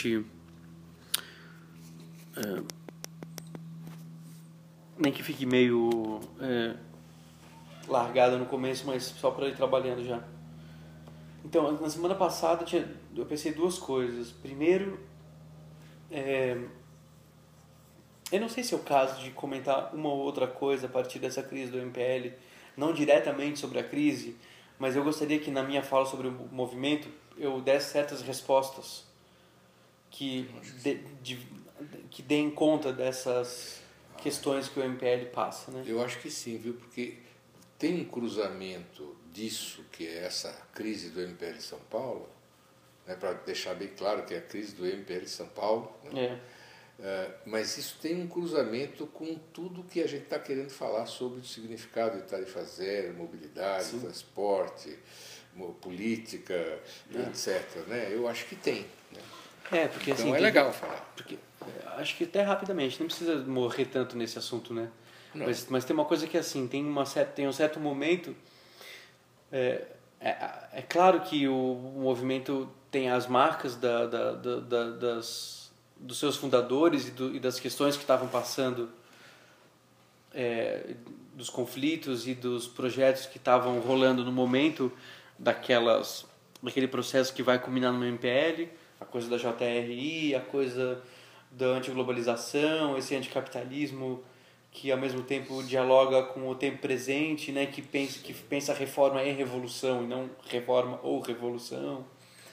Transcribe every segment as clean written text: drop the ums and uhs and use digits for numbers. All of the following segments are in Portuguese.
gente nem que fique meio largado no começo, mas só para ir trabalhando já. Então, na semana passada eu pensei duas coisas. Primeiro, eu não sei se é o caso de comentar uma ou outra coisa a partir dessa crise do MPL, não diretamente sobre a crise, mas eu gostaria que na minha fala sobre o movimento eu desse certas respostas que deem conta dessas questões que o MPL passa, né? Eu acho que sim, viu? Porque tem um cruzamento disso, que é essa crise do MPL São Paulo, né, para deixar bem claro que é a crise do MPL São Paulo, né? Mas isso tem um cruzamento com tudo que a gente está querendo falar sobre o significado de tarifa zero, mobilidade, sim, transporte, política, etc. Né? Eu acho que tem. Né? Porque então assim, é legal falar. Porque, acho que até rapidamente, não precisa morrer tanto nesse assunto, né? Mas tem uma coisa que assim, tem um certo momento. É claro que o movimento tem as marcas dos seus fundadores e das questões que estavam passando, dos conflitos e dos projetos que estavam rolando no momento daquele processo que vai culminar no MPL, a coisa da JRI, a coisa da antiglobalização, esse anticapitalismo que ao mesmo tempo dialoga com o tempo presente, né, que pensa reforma e revolução e não reforma ou revolução.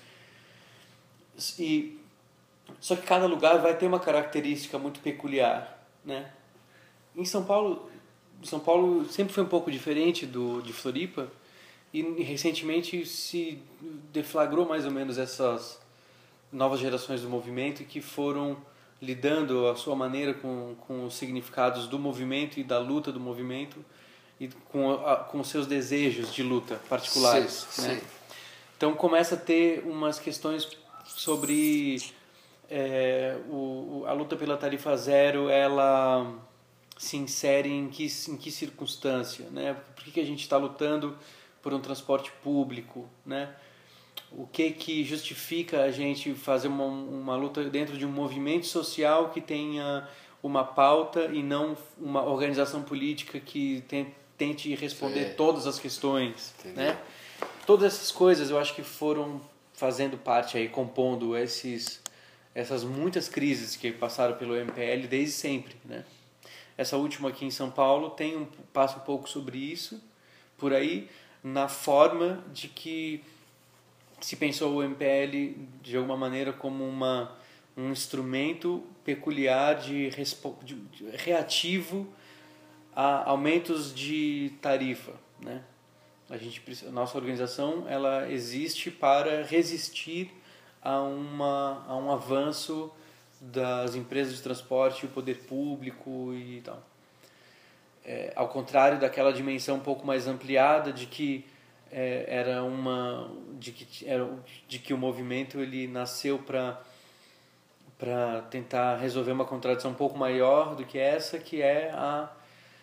Só que cada lugar vai ter uma característica muito peculiar, né? Em São Paulo sempre foi um pouco diferente de Floripa, e recentemente se deflagrou mais ou menos essas novas gerações do movimento que foram lidando à sua maneira com os significados do movimento e da luta do movimento e com os seus desejos de luta particulares. Sim, né? sim. Então começa a ter umas questões sobre a luta pela tarifa zero, ela se insere em que circunstância, né? Por que a gente está lutando por um transporte público, né? O que justifica a gente fazer uma luta dentro de um movimento social que tenha uma pauta e não uma organização política que tente responder todas as questões, né? Todas essas coisas eu acho que foram fazendo parte aí, compondo essas muitas crises que passaram pelo MPL desde sempre, né? Essa última aqui em São Paulo passa um pouco sobre isso, por aí, na forma de que se pensou o MPL de alguma maneira como um instrumento peculiar de reativo a aumentos de tarifa, né? A nossa organização ela existe para resistir a um avanço das empresas de transporte, o poder público e tal. Ao contrário daquela dimensão um pouco mais ampliada de que de que o movimento ele nasceu para tentar resolver uma contradição um pouco maior do que essa, que é a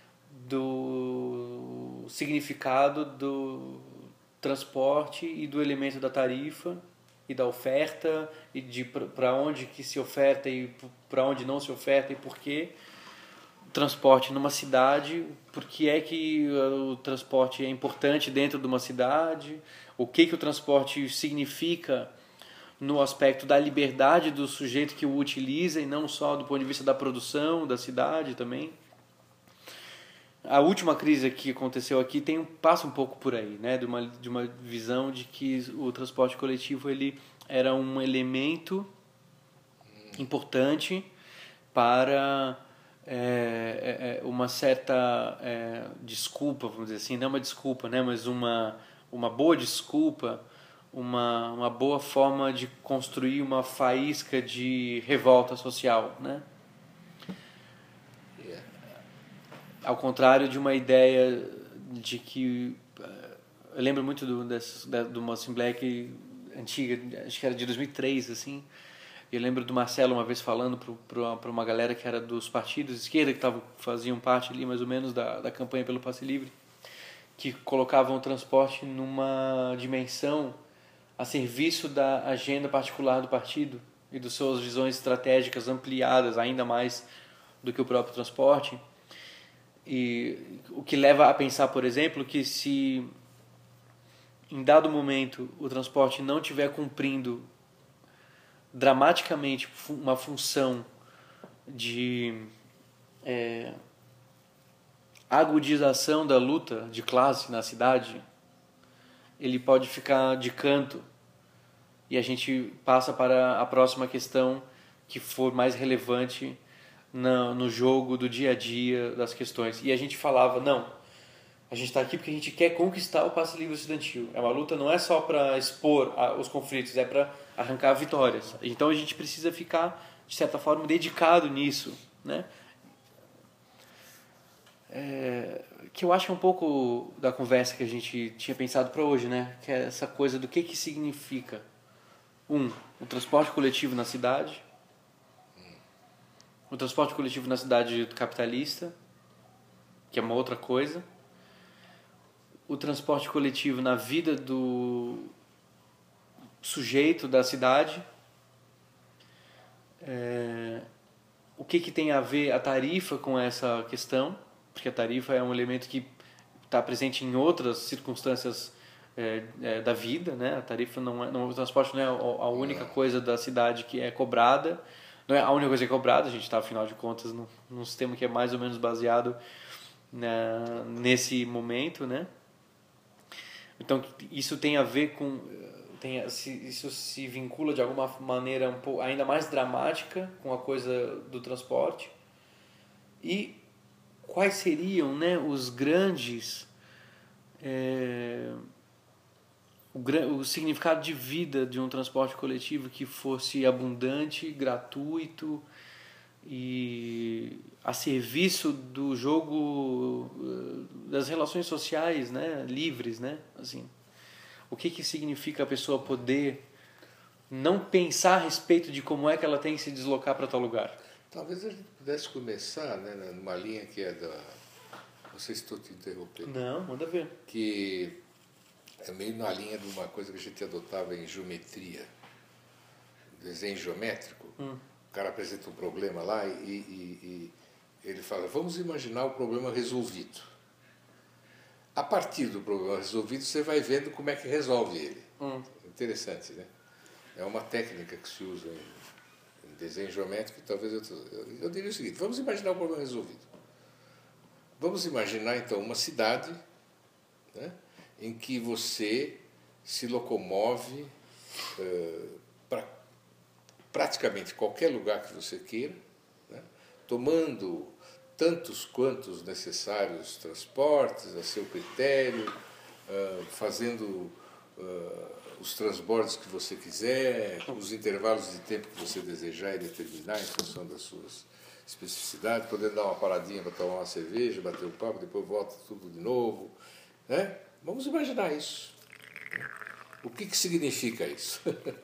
do significado do transporte e do elemento da tarifa e da oferta e de para onde que se oferta e para onde não se oferta e por quê. Transporte numa cidade, por que é que o transporte é importante dentro de uma cidade, o que o transporte significa no aspecto da liberdade do sujeito que o utiliza e não só do ponto de vista da produção da cidade também. A última crise que aconteceu aqui passa um pouco por aí, né? de uma visão de que o transporte coletivo ele era um elemento importante para uma certa desculpa, vamos dizer assim, não uma desculpa, né, mas uma boa desculpa, uma boa forma de construir uma faísca de revolta social, né? Ao contrário de uma ideia de que eu lembro muito de uma assembleia antiga, acho que era de 2003, assim. Eu lembro do Marcelo uma vez falando para uma galera que era dos partidos de esquerda, que faziam parte ali mais ou menos da campanha pelo Passe Livre, que colocavam o transporte numa dimensão a serviço da agenda particular do partido, e das suas visões estratégicas ampliadas ainda mais do que o próprio transporte. E o que leva a pensar, por exemplo, que se em dado momento o transporte não estiver cumprindo dramaticamente uma função de agudização da luta de classe na cidade, ele pode ficar de canto e a gente passa para a próxima questão que for mais relevante no jogo do dia a dia das questões. E a gente falava, não, a gente está aqui porque a gente quer conquistar o passe livre estudantil. É uma luta, não é só para expor os conflitos, é para arrancar vitórias. Então a gente precisa ficar, de certa forma, dedicado nisso, né? Que eu acho que é um pouco da conversa que a gente tinha pensado para hoje, né? Que é essa coisa do que significa o transporte coletivo na cidade, o transporte coletivo na cidade capitalista, que é uma outra coisa, o transporte coletivo na vida do sujeito da cidade, o que tem a ver a tarifa com essa questão, porque a tarifa é um elemento que está presente em outras circunstâncias da vida, né? A tarifa o transporte não é a única coisa da cidade que é cobrada, não é a única coisa que é cobrada, a gente está, afinal de contas, num sistema que é mais ou menos baseado nesse momento, né? Então, isso tem a ver com... isso se vincula de alguma maneira um pouco, ainda mais dramática com a coisa do transporte. E quais seriam, né, os grandes... o significado de vida de um transporte coletivo que fosse abundante, gratuito e a serviço do jogo das relações sociais, né, livres, né, assim. O que significa a pessoa poder não pensar a respeito de como é que ela tem que se deslocar para tal lugar? Talvez a gente pudesse começar, né, numa linha que é da... Não sei se estou te interrompendo. Não, manda ver. Que é meio na linha de uma coisa que a gente adotava em geometria, desenho geométrico. O cara apresenta um problema lá e ele fala, vamos imaginar o problema resolvido. A partir do problema resolvido, você vai vendo como é que resolve ele. Interessante, né? É uma técnica que se usa em desenho geométrico, talvez eu diria o seguinte, vamos imaginar o problema resolvido. Vamos imaginar, então, uma cidade, né, em que você se locomove para praticamente qualquer lugar que você queira, né, tomando tantos quantos necessários transportes a seu critério, fazendo os transbordos que você quiser, os intervalos de tempo que você desejar e determinar em função das suas especificidades, podendo dar uma paradinha para tomar uma cerveja, bater um papo, depois volta tudo de novo, né? Vamos imaginar isso. O que significa isso?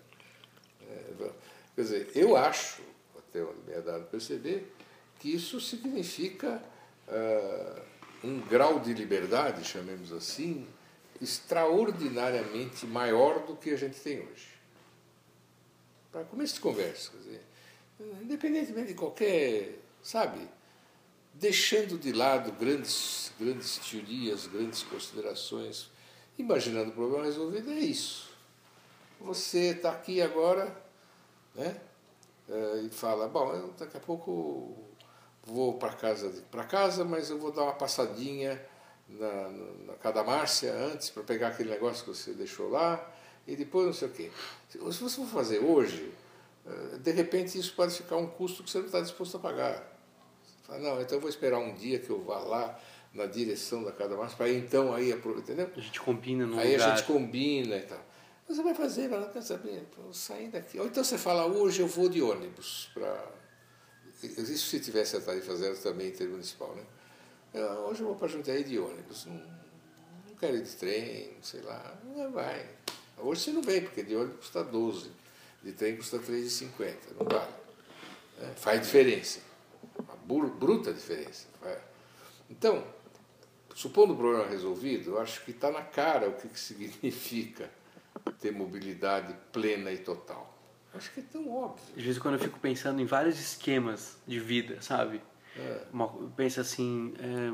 Quer dizer, eu acho, até onde me é dado perceber, que isso significa um grau de liberdade, chamemos assim, extraordinariamente maior do que a gente tem hoje. Para começo de conversa, quer dizer, independentemente de qualquer, sabe, deixando de lado grandes teorias, grandes considerações, imaginando o problema resolvido, é isso. Você está aqui agora, né, e fala, bom, eu daqui a pouco vou para casa, mas eu vou dar uma passadinha na Cada Márcia antes para pegar aquele negócio que você deixou lá e depois não sei o quê. Se você for fazer hoje, de repente isso pode ficar um custo que você não está disposto a pagar. Você fala, não, então eu vou esperar um dia que eu vá lá na direção da Cada Márcia para então aí aproveitar, entendeu? A gente combina no aí lugar. A gente combina e tal. Você vai fazer, ela quer saber, eu sair daqui. Ou então você fala, hoje eu vou de ônibus para... Isso se tivesse a tarifa zero também intermunicipal, né? Hoje eu vou para Jundiaí de ônibus, não quero ir de trem, sei lá, não vai. Hoje você não vem, porque de ônibus custa 12, de trem custa 3,50, não vale. Faz diferença, uma bruta diferença. Então, supondo o problema resolvido, eu acho que está na cara o que significa ter mobilidade plena e total. Acho que é tão óbvio. De vez em quando eu fico pensando em vários esquemas de vida, sabe? Pensa assim,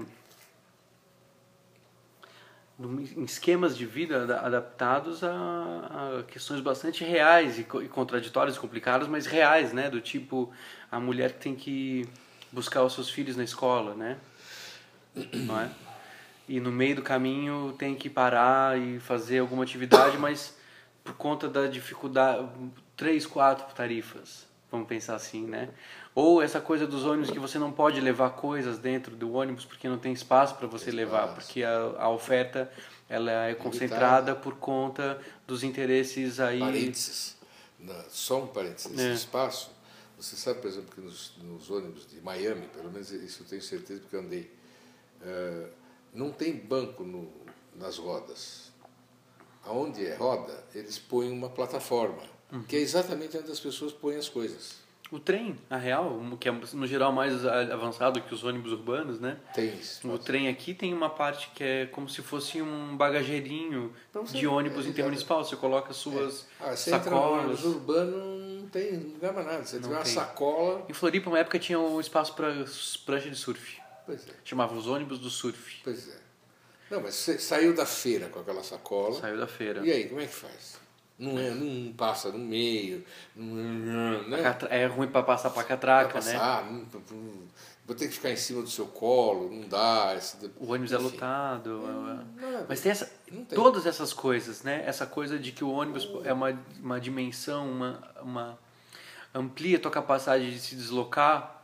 em esquemas de vida adaptados a questões bastante reais e contraditórias e complicadas, mas reais, né? Do tipo, a mulher que tem que buscar os seus filhos na escola, né? Não é? E no meio do caminho tem que parar e fazer alguma atividade, mas por conta da dificuldade, 3, 4 tarifas, vamos pensar assim, né? Ou essa coisa dos ônibus que você não pode levar coisas dentro do ônibus porque não tem espaço para você levar, porque a oferta ela é concentrada por conta dos interesses aí... Parênteses, só um parênteses, nesse espaço, você sabe, por exemplo, que nos ônibus de Miami, pelo menos isso eu tenho certeza porque eu andei, não tem banco nas rodas. Aonde é roda, eles põem uma plataforma, que é exatamente onde as pessoas põem as coisas. O trem, a real, que é no geral mais avançado que os ônibus urbanos, né? Tem isso. O trem aqui tem uma parte que é como se fosse um bagageirinho de ônibus intermunicipal. Você coloca suas você sacolas. Entra no ônibus urbano, não tem lugar mais nada. Você tem uma sacola. Em Floripa, uma época, tinha um espaço para prancha de surf. Pois é. Chamava os ônibus do surf. Pois é. Não, mas você saiu da feira com aquela sacola. Saiu da feira. E aí, como é que faz? Não passa no meio. Né? É ruim para passar para a catraca, passar, né? Vou ter que ficar em cima do seu colo, não dá. O ônibus é lotado. Mas tem todas essas coisas, né? Essa coisa de que o ônibus é uma dimensão, amplia a tua capacidade de se deslocar,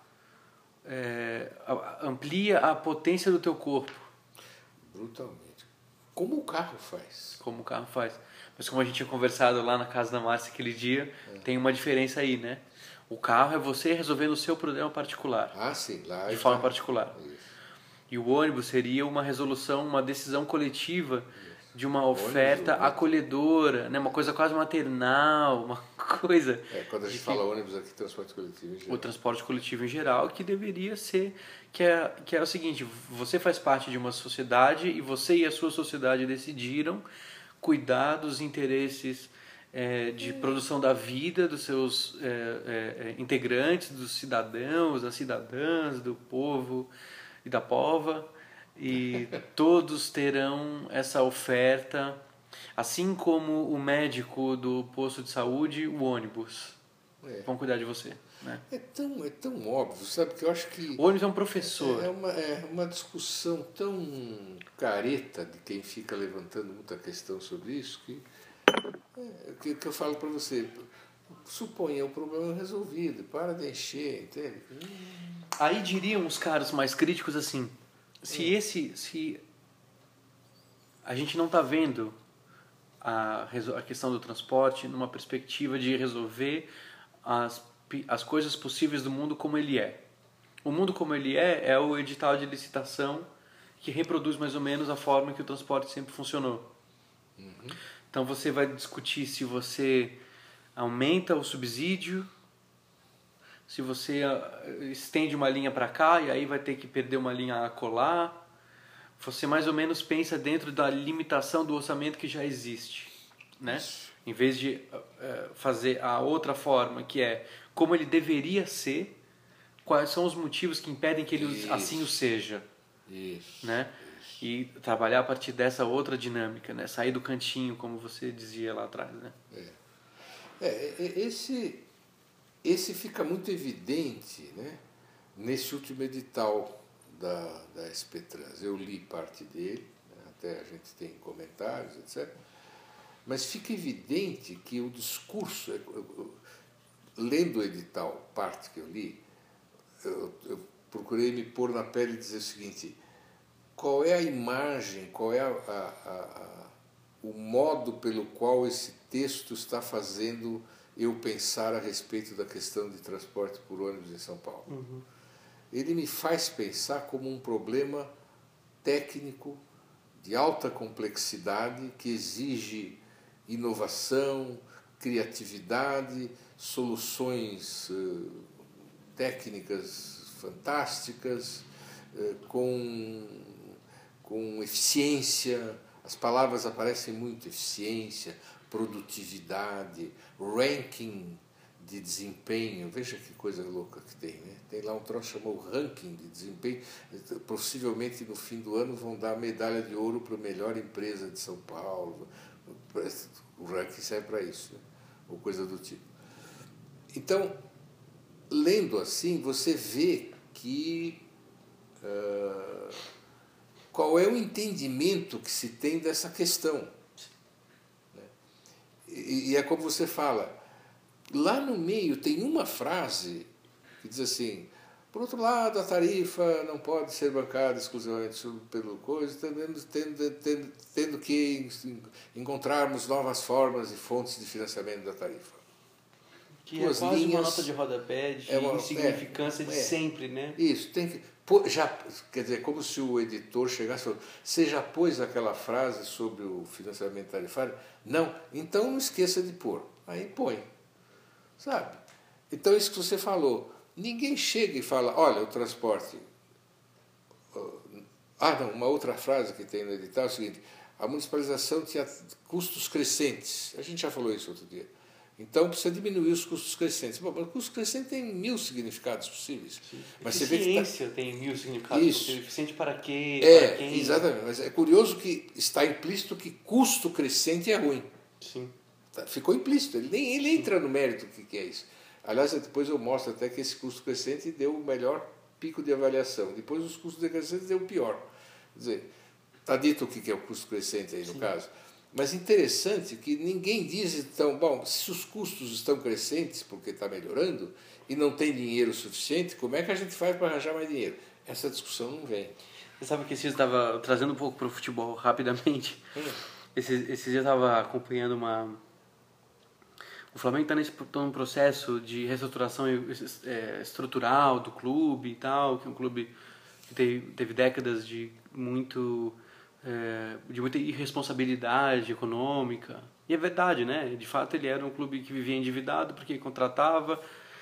amplia a potência do teu corpo. Brutalmente. Como o carro faz. Como o carro faz. Mas como a gente tinha conversado lá na casa da Márcia aquele dia, tem uma diferença aí, né? O carro é você resolvendo o seu problema particular. Sim. Lá de forma particular. Isso. E o ônibus seria uma resolução, uma decisão coletiva de uma oferta acolhedora, né? Uma coisa quase maternal, uma coisa... quando a gente fala ônibus aqui, transporte coletivo em geral. O transporte coletivo em geral, que deveria ser... Que é o seguinte, você faz parte de uma sociedade e você e a sua sociedade decidiram cuidar dos interesses de produção da vida dos seus integrantes, dos cidadãos, das cidadãs, do povo e da pova, e todos terão essa oferta, assim como o médico do posto de saúde, o ônibus. Vão cuidar de você. Né? É tão óbvio, sabe? Que eu acho que... O ônibus é um professor. É uma discussão tão careta de quem fica levantando muita questão sobre isso que eu falo para você. Suponha o problema resolvido, para de encher, entende? Aí diriam os caras mais críticos assim, se a gente não está vendo a questão do transporte numa perspectiva de resolver as coisas possíveis do mundo como ele é. O mundo como ele é o edital de licitação que reproduz mais ou menos a forma que o transporte sempre funcionou. Então você vai discutir se você aumenta o subsídio, se você estende uma linha para cá e aí vai ter que perder uma linha a colar. Você mais ou menos pensa dentro da limitação do orçamento que já existe, né? Em vez de fazer a outra forma, que é como ele deveria ser, quais são os motivos que impedem que ele assim o seja. Né? E trabalhar a partir dessa outra dinâmica, né? Sair do cantinho, como você dizia lá atrás. Né? Esse fica muito evidente, né? Nesse último edital da SP Trans. Eu li parte dele, né? Até a gente tem comentários, etc. Mas fica evidente que o discurso, lendo o edital, parte que eu li, eu procurei me pôr na pele e dizer o seguinte: qual é a imagem, qual é o modo pelo qual esse texto está fazendo eu pensar a respeito da questão de transporte por ônibus em São Paulo? Ele me faz pensar como um problema técnico de alta complexidade que exige inovação, criatividade, soluções técnicas fantásticas, com eficiência. As palavras aparecem muito: eficiência, produtividade, ranking de desempenho, veja que coisa louca que tem, né? Tem lá um troço chamado ranking de desempenho, possivelmente no fim do ano vão dar a medalha de ouro para a melhor empresa de São Paulo, o ranking serve para isso, né? Ou coisa do tipo. Então, lendo assim, você vê que qual é o entendimento que se tem dessa questão, né? E é como você fala, lá no meio tem uma frase que diz assim: por outro lado, a tarifa não pode ser bancada exclusivamente pelo coisa, tendo que encontrarmos novas formas e fontes de financiamento da tarifa. Que é quase uma nota de rodapé de insignificância de sempre, né? Isso, tem que... Já, quer dizer, como se o editor chegasse e falou: você já pôs aquela frase sobre o financiamento tarifário? Não, então não esqueça de pôr. Aí põe, sabe? Então isso que você falou, ninguém chega e fala: olha, o transporte... não, uma outra frase que tem no edital é o seguinte: a municipalização tinha custos crescentes. A gente já falou isso outro dia. Então precisa diminuir os custos crescentes. Bom, mas o custo crescente tem 1000 significados possíveis. Mas eficiência tem 1000 significados possíveis. Eficiente para quê? Para quem? Exatamente. Mas é curioso que está implícito que custo crescente é ruim. Sim. Ficou implícito. Ele entra no mérito do que é isso. Aliás, depois eu mostro até que esse custo crescente deu o melhor pico de avaliação. Depois os custos decrescentes deu o pior. Quer dizer, está dito o que é o custo crescente aí no caso. Mas interessante que ninguém diz, então, bom, se os custos estão crescentes porque está melhorando e não tem dinheiro suficiente, como é que a gente faz para arranjar mais dinheiro? Essa discussão não vem. Você sabe que esses dias eu estava trazendo um pouco para o futebol rapidamente. Esses dias eu estava acompanhando O Flamengo está num processo de reestruturação estrutural do clube e tal, que é um clube que teve décadas de muita irresponsabilidade econômica. E é verdade, né? De fato, ele era um clube que vivia endividado porque contratava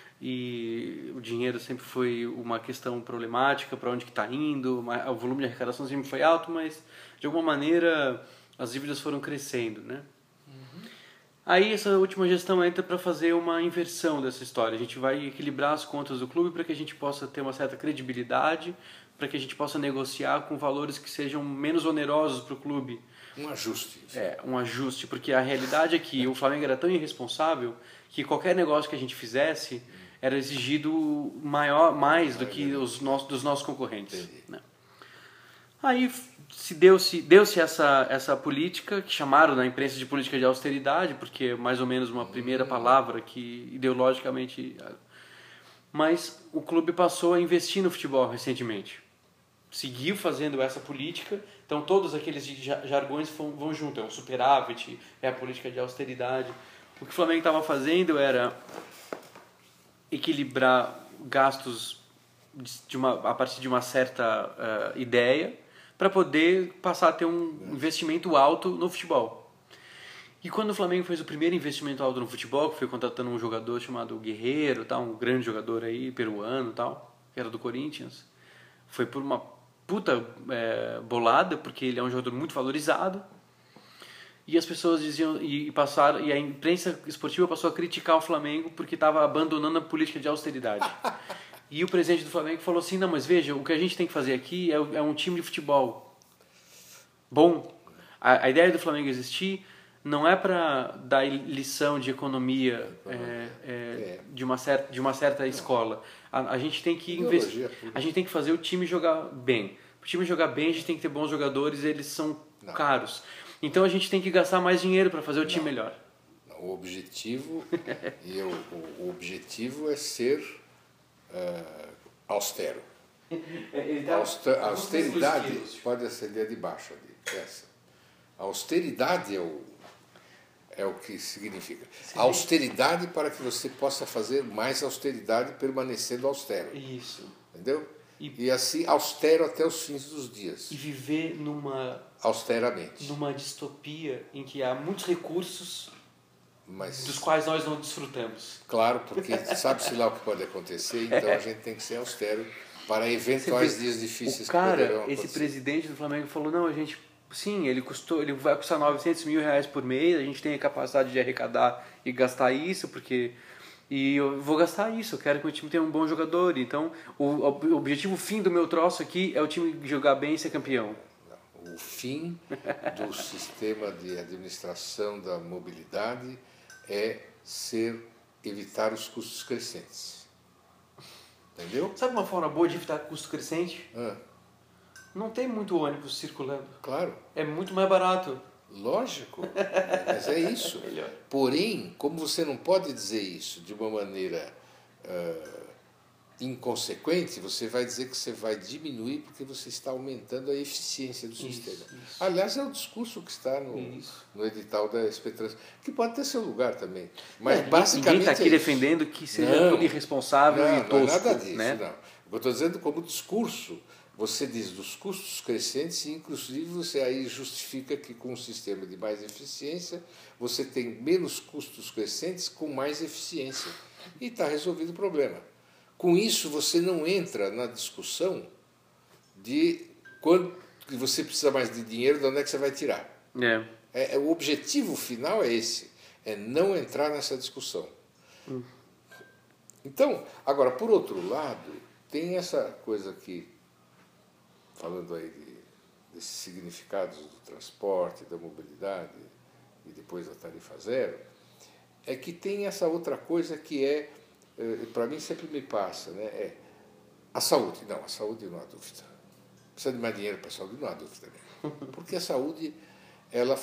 e o dinheiro sempre foi uma questão problemática, para onde que está indo, o volume de arrecadação sempre foi alto, mas de alguma maneira as dívidas foram crescendo, né? Aí essa última gestão entra para fazer uma inversão dessa história. A gente vai equilibrar as contas do clube para que a gente possa ter uma certa credibilidade, para que a gente possa negociar com valores que sejam menos onerosos para o clube. Um ajuste. Um ajuste, porque a realidade é que o Flamengo era tão irresponsável que qualquer negócio que a gente fizesse era exigido mais do que dos nossos concorrentes. Né? Aí deu-se essa política, que chamaram na imprensa de política de austeridade, porque é mais ou menos uma primeira palavra que ideologicamente... Mas o clube passou a investir no futebol recentemente. Seguiu fazendo essa política, então todos aqueles jargões vão junto, é o superávit, é a política de austeridade. O que o Flamengo estava fazendo era equilibrar gastos a partir de uma certa ideia, para poder passar a ter um investimento alto no futebol. E quando o Flamengo fez o primeiro investimento alto no futebol, que foi contratando um jogador chamado Guerreiro, um grande jogador aí, peruano, que era do Corinthians, foi por uma puta bolada, porque ele é um jogador muito valorizado, e as pessoas diziam, e a imprensa esportiva passou a criticar o Flamengo porque estava abandonando a política de austeridade. E o presidente do Flamengo falou assim: não, mas veja, o que a gente tem que fazer aqui é um time de futebol bom. A ideia do Flamengo existir não é para dar lição de economia de uma certa escola. A gente tem que investir, a gente tem que fazer o time jogar bem. Para o time jogar bem, a gente tem que ter bons jogadores, eles são caros. Então a gente tem que gastar mais dinheiro para fazer o time melhor. O objetivo o objetivo é ser austero. A austeridade pode acender de baixo ali. A austeridade é o que significa. A austeridade para que você possa fazer mais austeridade permanecendo austero. Isso. Entendeu? E assim, austero até os fins dos dias. E viver austeramente. Numa distopia em que há muitos recursos dos quais nós não desfrutamos. Claro, porque sabe-se lá o que pode acontecer, então a gente tem que ser austero para eventuais dias difíceis que poderão acontecer. Esse presidente do Flamengo falou: não, ele vai custar R$900 mil por mês, a gente tem a capacidade de arrecadar e gastar isso, porque E eu vou gastar isso, eu quero que o time tenha um bom jogador. Então, o objetivo fim do meu troço aqui é o time jogar bem e ser campeão. O fim do sistema de administração da mobilidade é evitar os custos crescentes. Entendeu? Sabe uma forma boa de evitar custo crescente? Não tem muito ônibus circulando. Claro. É muito mais barato. Lógico, mas é isso. Porém, como você não pode dizer isso de uma maneira inconsequente, você vai dizer que você vai diminuir porque você está aumentando a eficiência do sistema. Isso. Aliás, é o discurso que está no edital da SP3, que pode ter seu lugar também. Mas basicamente ninguém está aqui defendendo que seja tudo irresponsável e tosco. Não é nada disso, né? não. Eu estou dizendo como discurso. Você diz dos custos crescentes e, inclusive, você aí justifica que com um sistema de mais eficiência, você tem menos custos crescentes com mais eficiência. E está resolvido o problema. Com isso, você não entra na discussão de quando você precisa mais de dinheiro, de onde é que você vai tirar. O objetivo final é esse, é não entrar nessa discussão. Então, agora, por outro lado, tem essa coisa que, falando aí desses significados do transporte, da mobilidade e depois da tarifa zero, é que tem essa outra coisa que para mim sempre me passa, né? A saúde. Não, a saúde não há dúvida. Precisa de mais dinheiro para a saúde, não há dúvida nenhuma. Porque a saúde, ela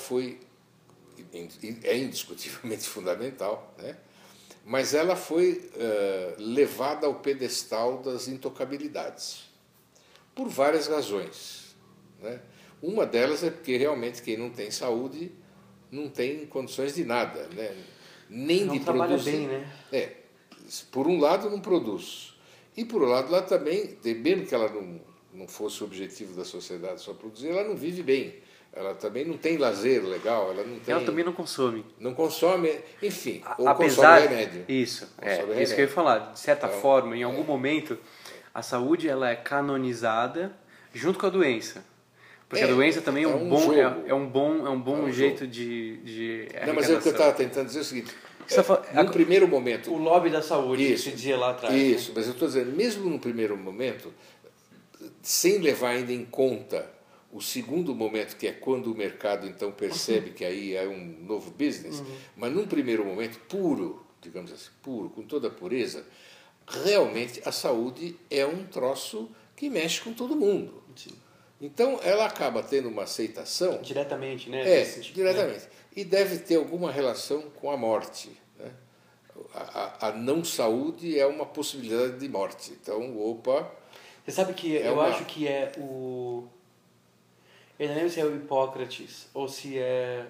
é indiscutivelmente fundamental, né? Mas ela foi levada ao pedestal das intocabilidades. Por várias razões, né? Uma delas é porque realmente quem não tem saúde não tem condições de nada, né? Nem não de trabalha produzir. Bem, né? Por um lado não produz. E por outro lado, lá também, mesmo que ela não fosse o objetivo da sociedade só produzir, ela não vive bem. Ela também não tem lazer legal, ela não tem... Ela também não consome. Não consome, enfim, ou apesar, consome remédio. Isso, isso que eu ia falar. De certa forma, em algum momento, a saúde ela é canonizada junto com a doença. Porque a doença também é um bom jeito de Não, mas o que eu estava tentando dizer é o seguinte... no primeiro momento... O lobby da saúde, isso, que se dizia lá atrás. Isso, né? Mas eu estou dizendo, mesmo no primeiro momento, sem levar ainda em conta o segundo momento, que é quando o mercado então percebe que aí é um novo business, mas num primeiro momento puro, digamos assim, puro, com toda a pureza, realmente a saúde é um troço que mexe com todo mundo. Sim. Então ela acaba tendo uma aceitação... Diretamente, né? Diretamente. Né? E deve ter alguma relação com a morte. Né? A não saúde é uma possibilidade de morte. Então, Você sabe que acho que é o... Eu não lembro se é o Hipócrates ou se é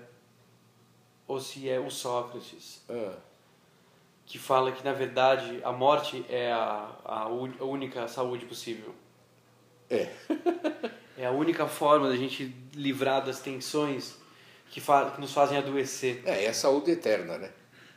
o Sócrates, que fala que, na verdade, a morte é a única saúde possível. É a única forma da gente livrar das tensões que nos fazem adoecer. É a saúde eterna, né?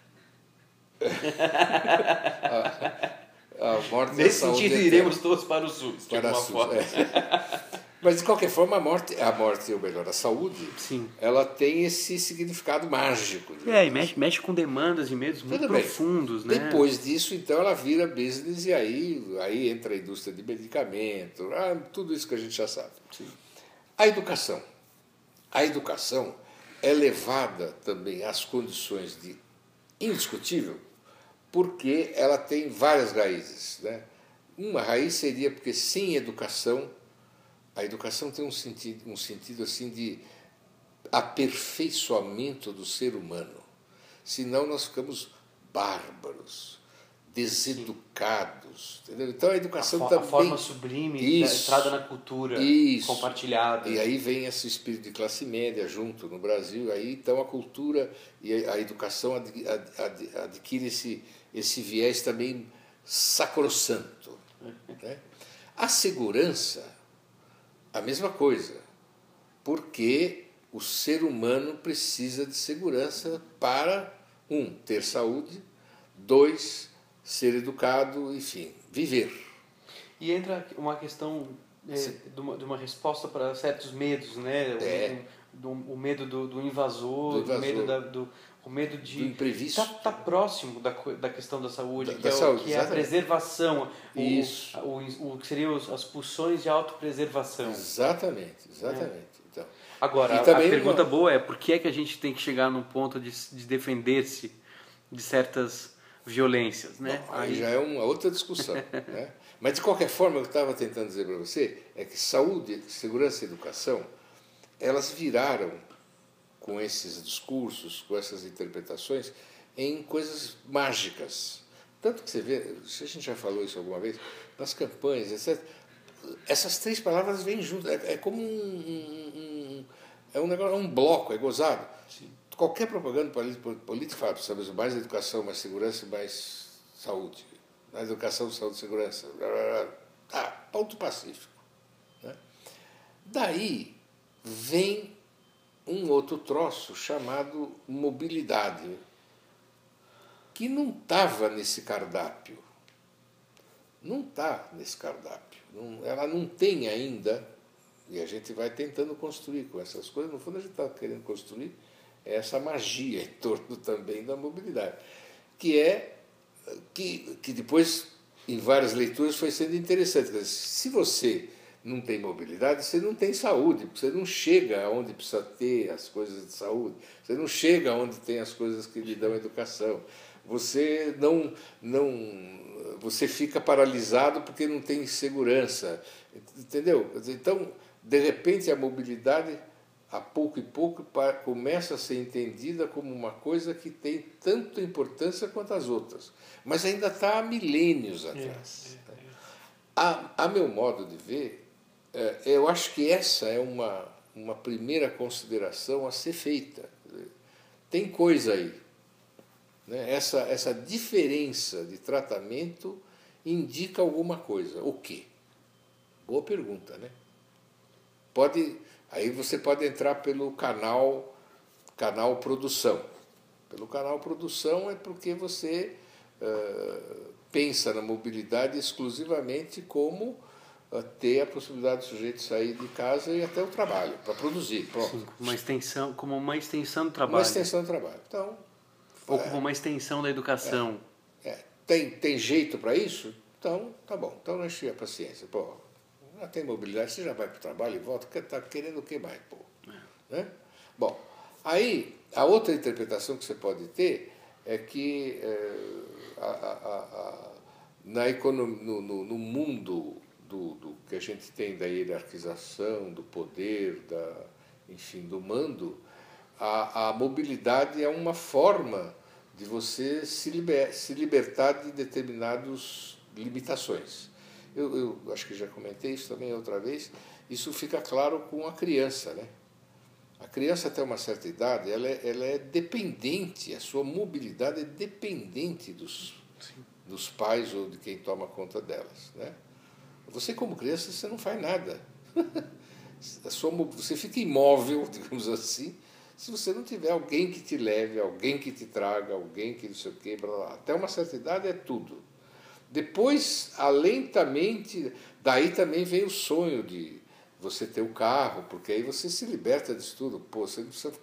A morte Nesse é a sentido, iremos todos para o SUS, de alguma forma. Mas, de qualquer forma, a morte, ou melhor, a saúde, Sim. Ela tem esse significado mágico. E mexe com demandas e medos muito profundos. Né? Depois disso, então, ela vira business e aí entra a indústria de medicamento, tudo isso que a gente já sabe. Sim. A educação. A educação é levada também às condições de indiscutível, porque ela tem várias raízes. Né? Uma raiz seria porque sem educação, a educação tem um sentido assim de aperfeiçoamento do ser humano. Senão nós ficamos bárbaros, deseducados. Entendeu? Então a educação também... A forma sublime da entrada na cultura compartilhada. E aí vem esse espírito de classe média junto no Brasil. Aí então a cultura e a educação adquire esse viés também sacrossanto. Né? A segurança, a mesma coisa, porque o ser humano precisa de segurança para, ter saúde, 2, ser educado, enfim, viver. E entra uma questão de uma resposta para certos medos, né? O medo do invasor, o medo O medo de do imprevisto. Tá próximo da questão da saúde, saúde, que é a preservação. Isso. O que seriam as pulsões de autopreservação. Exatamente. Então, agora, a pergunta boa é por que é que a gente tem que chegar num ponto de defender-se de certas violências, né? Bom, aí já é uma outra discussão, né? Mas, de qualquer forma, o que eu estava tentando dizer para você é que saúde, segurança e educação, elas viraram, com esses discursos, com essas interpretações, em coisas mágicas. Tanto que você vê, se a gente já falou isso alguma vez, nas campanhas, etc., essas três palavras vêm juntas. É como é um negócio, é um bloco, é gozado. Sim. Qualquer propaganda política fala, precisamos mais educação, mais segurança e mais saúde. Mais educação, saúde e segurança. Ponto pacífico. Né? Daí vem um outro troço chamado mobilidade, que não estava nesse cardápio. Não está nesse cardápio. Ela não tem ainda, e a gente vai tentando construir com essas coisas. No fundo, a gente está querendo construir essa magia em torno também da mobilidade, que depois, em várias leituras, foi sendo interessante. Se você não tem mobilidade, você não tem saúde, porque você não chega aonde precisa ter as coisas de saúde, você não chega aonde tem as coisas que lhe dão educação, você você fica paralisado porque não tem segurança, entendeu? Então, de repente, a mobilidade, a pouco e pouco, começa a ser entendida como uma coisa que tem tanta importância quanto as outras, mas ainda está há milênios atrás. A meu modo de ver, eu acho que essa é uma primeira consideração a ser feita. Tem coisa aí. Né? Essa diferença de tratamento indica alguma coisa. O quê? Boa pergunta, né? Aí você pode entrar pelo canal produção. Pelo canal produção é porque você pensa na mobilidade exclusivamente como ter a possibilidade do sujeito sair de casa e ir até o trabalho, para produzir. Pronto. Sim, como uma extensão do trabalho. Uma extensão do trabalho. Então, ou como uma extensão da educação. Tem jeito para isso? Então, tá bom. Então não enche a paciência. Pô, já tem mobilidade, você já vai para o trabalho e volta, está querendo o que mais? Pô? Né? Bom, aí a outra interpretação que você pode ter é que no mundo do que a gente tem da hierarquização, do poder, enfim, do mando, a mobilidade é uma forma de você se libertar de determinadas limitações. Eu acho que já comentei isso também outra vez. Isso fica claro com a criança, né? A criança, até uma certa idade, ela é dependente, a sua mobilidade é dependente dos pais ou de quem toma conta delas, né? Você, como criança, você não faz nada. Você fica imóvel, digamos assim, se você não tiver alguém que te leve, alguém que te traga, alguém que não sei o quê, blá, blá. Até uma certa idade é tudo. Depois, lentamente, daí também vem o sonho de você ter o carro, porque aí você se liberta disso tudo. Pô, você não precisa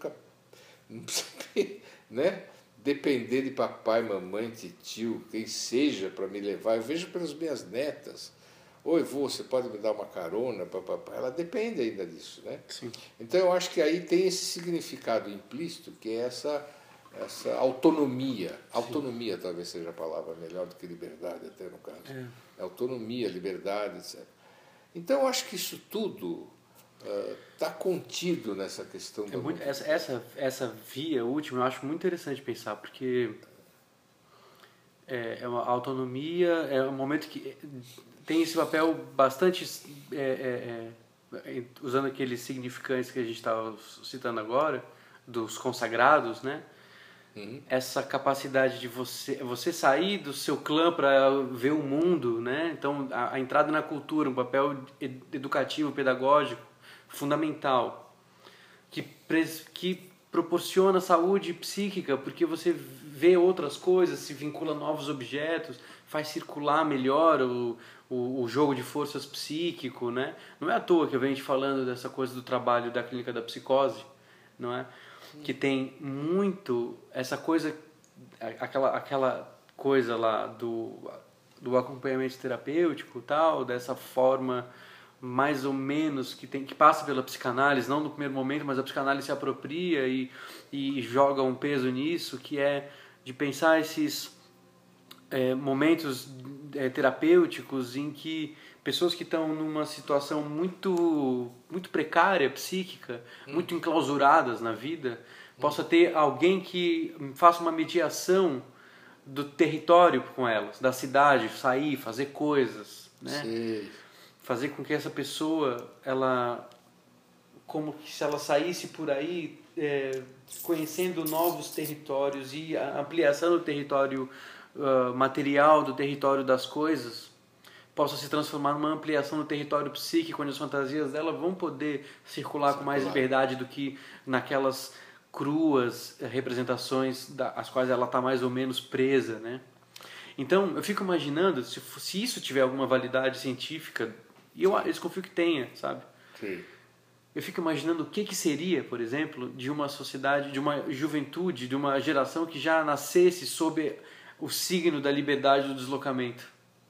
né? Depender de papai, mamãe, tio, quem seja para me levar. Eu vejo pelas minhas netas. Oi, vô, você pode me dar uma carona? Papapá. Ela depende ainda disso, né? Sim. Então eu acho que aí tem esse significado implícito, que é essa autonomia. Sim. Autonomia talvez seja a palavra melhor do que liberdade, até no caso. Autonomia, liberdade, etc. Então eu acho que isso tudo está contido nessa questão da essa via última eu acho muito interessante pensar, porque é uma autonomia, é um momento que tem esse papel bastante usando aqueles significantes que a gente estava citando agora, dos consagrados, né? Uhum. Essa capacidade de você sair do seu clã para ver o mundo, né? Então a entrada na cultura, um papel educativo, pedagógico fundamental, que proporciona saúde psíquica, porque você vê outras coisas, se vincula a novos objetos, faz circular melhor o jogo de forças psíquico, né? Não é à toa que eu venho te falando dessa coisa do trabalho da clínica da psicose, não é? que tem muito essa coisa, aquela coisa lá do acompanhamento terapêutico, tal, dessa forma mais ou menos que passa pela psicanálise, não no primeiro momento, mas a psicanálise se apropria e joga um peso nisso, que é de pensar esses momentos terapêuticos em que pessoas que estão numa situação muito precária, psíquica, muito enclausuradas na vida, possa ter alguém que faça uma mediação do território com elas, da cidade, sair, fazer coisas, né? Sim. Fazer com que essa pessoa, ela, como que se ela saísse por aí conhecendo novos territórios e a ampliação do território material, do território das coisas, possa se transformar numa ampliação do território psíquico, onde as fantasias dela vão poder circular com mais liberdade do que naquelas cruas representações às quais ela está mais ou menos presa, né? Então, eu fico imaginando, se isso tiver alguma validade científica, e eu desconfio que tenha, sabe? Sim. Eu fico imaginando o que seria, por exemplo, de uma sociedade, de uma juventude, de uma geração que já nascesse sob o signo da liberdade do deslocamento.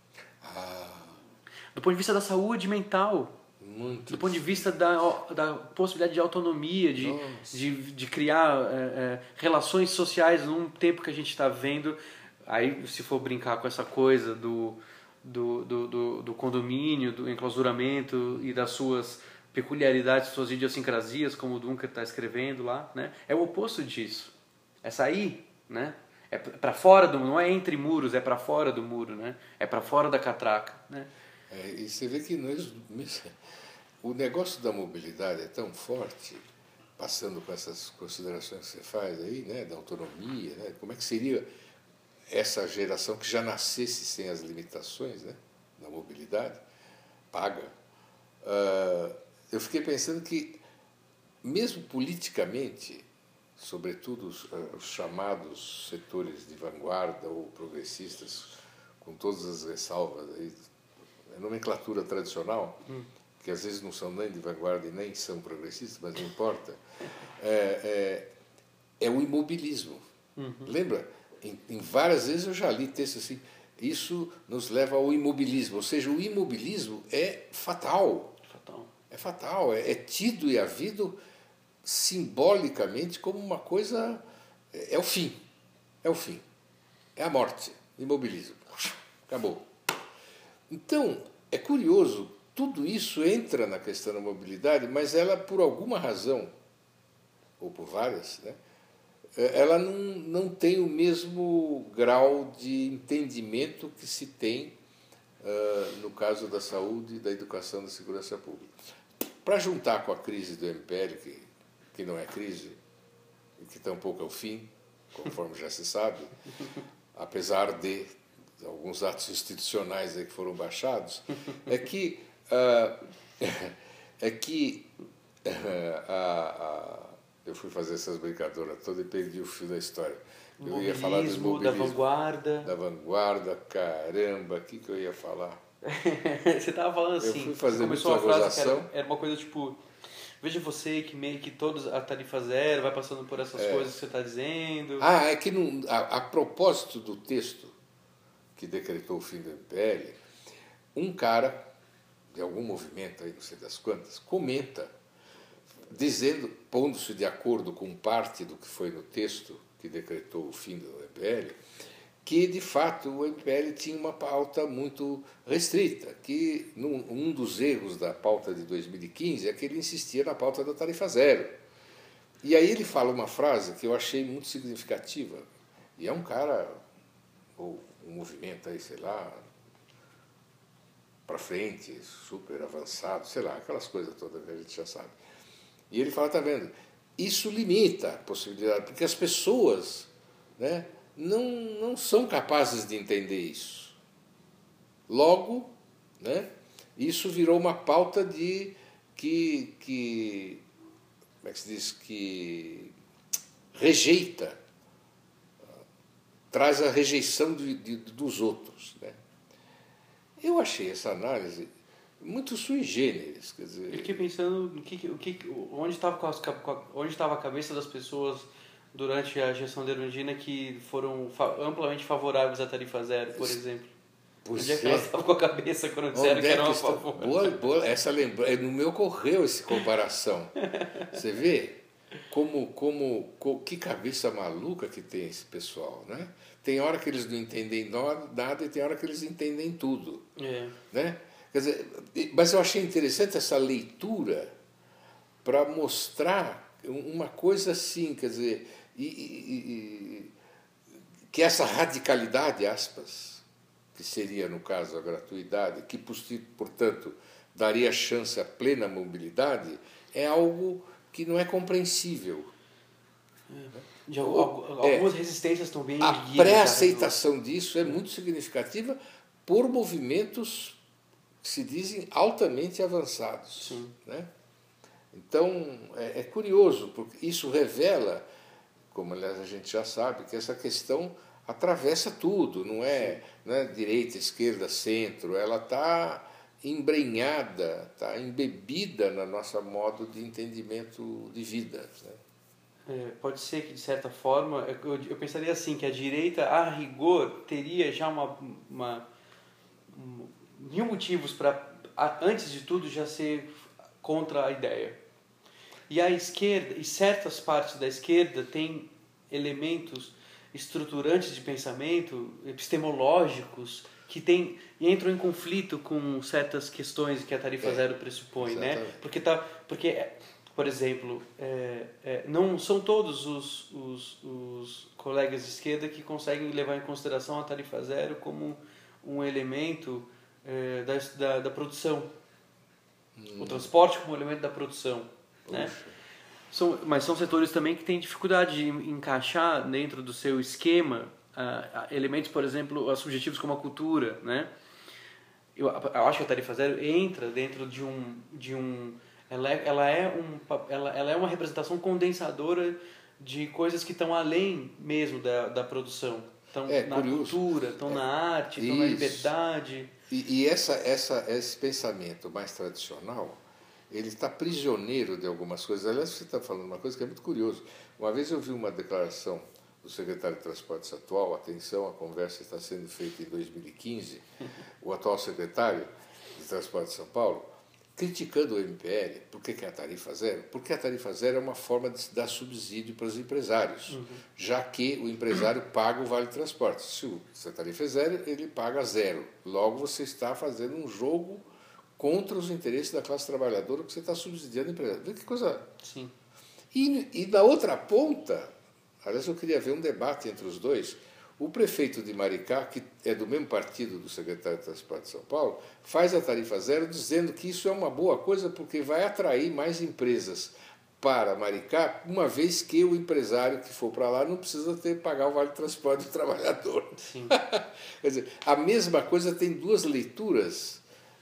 Do ponto de vista da saúde mental, do ponto de vista da possibilidade de autonomia, de criar relações sociais num tempo que a gente está vendo. Aí, se for brincar com essa coisa do condomínio, do enclausuramento e das suas peculiaridades, suas idiosincrasias, como o Dunker está escrevendo lá, né? É o oposto disso. É sair, né? É para fora não é entre muros, é para fora do muro, né? É para fora da catraca, né? E você vê que o negócio da mobilidade é tão forte, passando com essas considerações que você faz aí, né, da autonomia, né? Como é que seria essa geração que já nascesse sem as limitações, né, da mobilidade paga? Eu fiquei pensando que, mesmo politicamente, sobretudo os chamados setores de vanguarda ou progressistas, com todas as ressalvas aí, a nomenclatura tradicional, que às vezes não são nem de vanguarda e nem são progressistas, mas não importa, é o imobilismo. Lembra? Em várias vezes eu já li textos assim, isso nos leva ao imobilismo, ou seja, o imobilismo é fatal. É fatal, é tido e havido simbolicamente como uma coisa, é o fim, é a morte, imobilismo, acabou. Então, é curioso, tudo isso entra na questão da mobilidade, mas ela, por alguma razão, ou por várias, né, ela não tem o mesmo grau de entendimento que se tem no caso da saúde, da educação, da segurança pública. Para juntar com a crise do MPL, que não é crise, e que tampouco é o fim, conforme já se sabe, apesar de alguns atos institucionais aí que foram baixados, eu fui fazer essas brincadeiras todas e perdi o fio da história. Eu ia falar do imobilismo, da vanguarda. Da vanguarda, caramba, o que eu ia falar? Você estava falando assim, eu fui fazer começou a frase que era uma coisa tipo, veja você que meio que todos a tarifa zero vai passando por essas coisas que você está dizendo. É que a propósito do texto que decretou o fim do MPL, um cara de algum movimento aí, não sei das quantas, comenta, dizendo, pondo-se de acordo com parte do que foi no texto que decretou o fim do MPL, que de fato o MPL tinha uma pauta muito restrita, que um dos erros da pauta de 2015 é que ele insistia na pauta da tarifa zero. E aí ele fala uma frase que eu achei muito significativa, e é um cara, ou um movimento aí, sei lá, para frente, super avançado, sei lá, aquelas coisas todas que a gente já sabe. E ele fala, tá vendo, isso limita a possibilidade, porque as pessoas, né, não são capazes de entender isso. Logo, né, isso virou uma pauta de como é que se diz, que rejeita, traz a rejeição dos outros, né? Eu achei essa análise muito sui generis. Quer dizer, eu fiquei pensando onde estava a cabeça das pessoas durante a gestão da Erundina que foram amplamente favoráveis à tarifa zero, por exemplo. Onde é que elas estavam com a cabeça quando disseram que eram a favor? Boa, essa lembrança. No meu ocorreu essa comparação. Você vê que cabeça maluca que tem esse pessoal, né? Tem hora que eles não entendem nada e tem hora que eles entendem tudo. Né? Quer dizer, mas eu achei interessante essa leitura para mostrar uma coisa assim, quer dizer, que essa radicalidade, aspas, que seria, no caso, a gratuidade, que, portanto, daria chance à plena mobilidade, é algo que não é compreensível. Algumas resistências estão bem A erguidas. pré-aceitação disso é muito significativa por movimentos que se dizem altamente avançados. Sim. Né? Então, é curioso, porque isso revela, como aliás a gente já sabe, que essa questão atravessa tudo, não é, né, direita, esquerda, centro, ela está embrenhada, está embebida no nosso modo de entendimento de vida. Né? Pode ser que, de certa forma, eu pensaria assim, que a direita, a rigor, teria já mil motivos para, antes de tudo, já ser contra a ideia. E a esquerda, e certas partes da esquerda têm elementos estruturantes de pensamento, epistemológicos, que entram em conflito com certas questões que a tarifa zero pressupõe, né? Porque, por exemplo, não são todos os colegas de esquerda que conseguem levar em consideração a tarifa zero como um elemento da produção. O transporte como elemento da produção. Né? Mas são setores também que têm dificuldade de encaixar dentro do seu esquema elementos, por exemplo, subjetivos como a cultura. Né? Eu acho que a tarifa zero entra dentro de um ela é uma representação condensadora de coisas que estão além mesmo da produção. Estão na cultura, estão na arte, estão na liberdade. E esse pensamento mais tradicional, ele está prisioneiro de algumas coisas. Aliás, você está falando uma coisa que é muito curioso. Uma vez eu vi uma declaração do secretário de Transportes atual, atenção, a conversa está sendo feita em 2015, o atual secretário de Transportes de São Paulo, criticando o MPL. Por que é a tarifa zero? Porque a tarifa zero é uma forma de dar subsídio para os empresários, já que o empresário paga o vale transporte. Se a tarifa é zero, ele paga zero. Logo, você está fazendo um jogo contra os interesses da classe trabalhadora, porque você está subsidiando o empresário. Vê que coisa... Sim. E da outra ponta, aliás, eu queria ver um debate entre os dois. O prefeito de Maricá, que é do mesmo partido do secretário de Transporte de São Paulo, faz a tarifa zero dizendo que isso é uma boa coisa porque vai atrair mais empresas para Maricá, uma vez que o empresário que for para lá não precisa pagar o vale transporte do trabalhador. Sim. Quer dizer, a mesma coisa tem duas leituras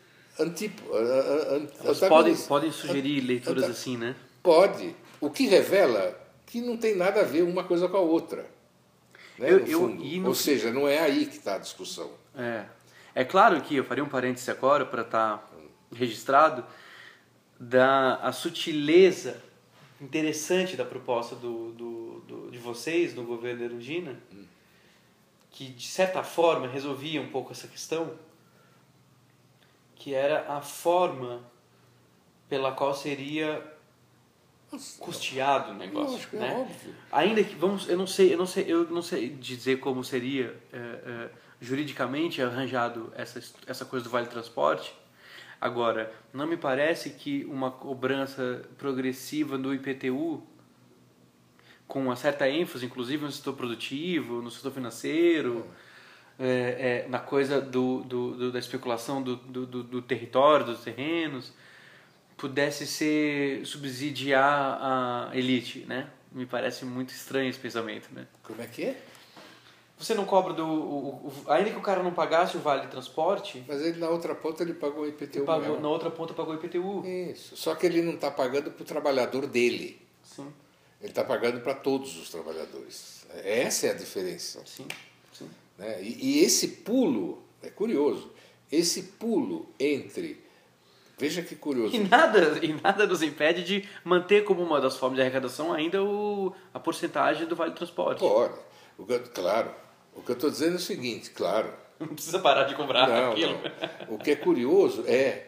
podem sugerir leituras assim, né? Pode. O que revela que não tem nada a ver uma coisa com a outra. Né, Ou seja, não é aí que está a discussão. É claro que eu faria um parêntese agora para estar registrado a sutileza interessante da proposta de vocês, do governo Erundina, que de certa forma resolvia um pouco essa questão, que era a forma pela qual seria custeado o negócio. Lógico, né? É óbvio. Ainda que eu não sei dizer como seria juridicamente arranjado essa coisa do vale transporte. Agora, não me parece que uma cobrança progressiva do IPTU, com uma certa ênfase, inclusive no setor produtivo, no setor financeiro, na coisa da especulação do território, dos terrenos, pudesse subsidiar a elite, né? Me parece muito estranho esse pensamento, né? Como é que é? Você não cobra ainda que o cara não pagasse o vale de transporte... Mas ele na outra ponta ele pagou o IPTU. Na outra ponta pagou o IPTU. Isso. Só que ele não está pagando para o trabalhador dele. Sim. Ele está pagando para todos os trabalhadores. Essa é a diferença. Sim. Né? E esse pulo, é curioso, esse pulo entre Veja que curioso. E nada nos impede de manter como uma das formas de arrecadação ainda a porcentagem do Vale do Transporte. Pode. Claro. O que eu estou dizendo é o seguinte, claro. Não precisa parar de cobrar aquilo. Não. O que é curioso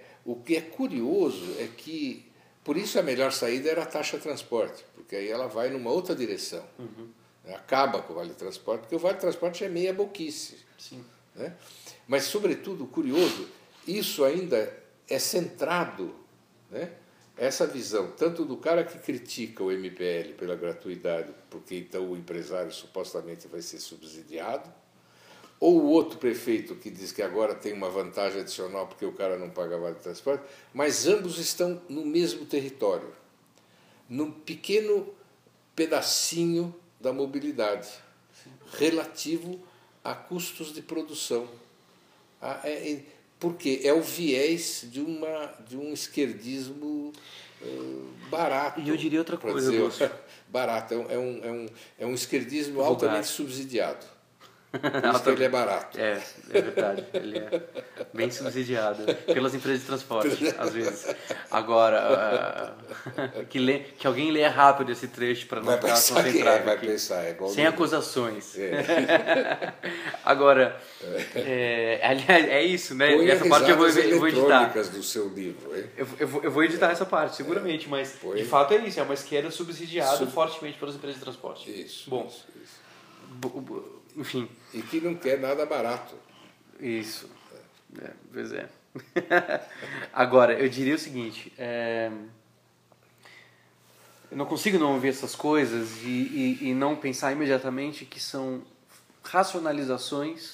é que, por isso a melhor saída era a taxa de transporte, porque aí ela vai numa outra direção. Uhum. Acaba com o Vale do Transporte, porque o Vale do Transporte é meia boquice. Sim. Né? Mas, sobretudo, curioso, isso ainda é centrado, né? Essa visão, tanto do cara que critica o MPL pela gratuidade, porque então o empresário supostamente vai ser subsidiado, ou o outro prefeito que diz que agora tem uma vantagem adicional porque o cara não paga vale de transporte, mas ambos estão no mesmo território, num pequeno pedacinho da mobilidade, relativo a custos de produção. Porque é o viés de um esquerdismo barato. E eu diria outra coisa, Lúcio. Barato, é um esquerdismo altamente subsidiado. Por isso que ele é barato. É verdade. Ele é bem subsidiado pelas empresas de transporte, às vezes. Agora, que alguém leia rápido esse trecho para não ficar concentrado vai aqui. Pensar, é sem acusações. Agora, aliás, é isso, né? Põe essa parte eu vou editar. Do seu livro, hein? Eu vou editar essa parte, seguramente, mas de fato é isso, é uma esquerda subsidiada fortemente pelas empresas de transporte. Isso. Bom, enfim. E que não quer nada barato. Isso. Pois é. Agora, eu diria o seguinte, eu não consigo não ouvir essas coisas e não pensar imediatamente que são racionalizações,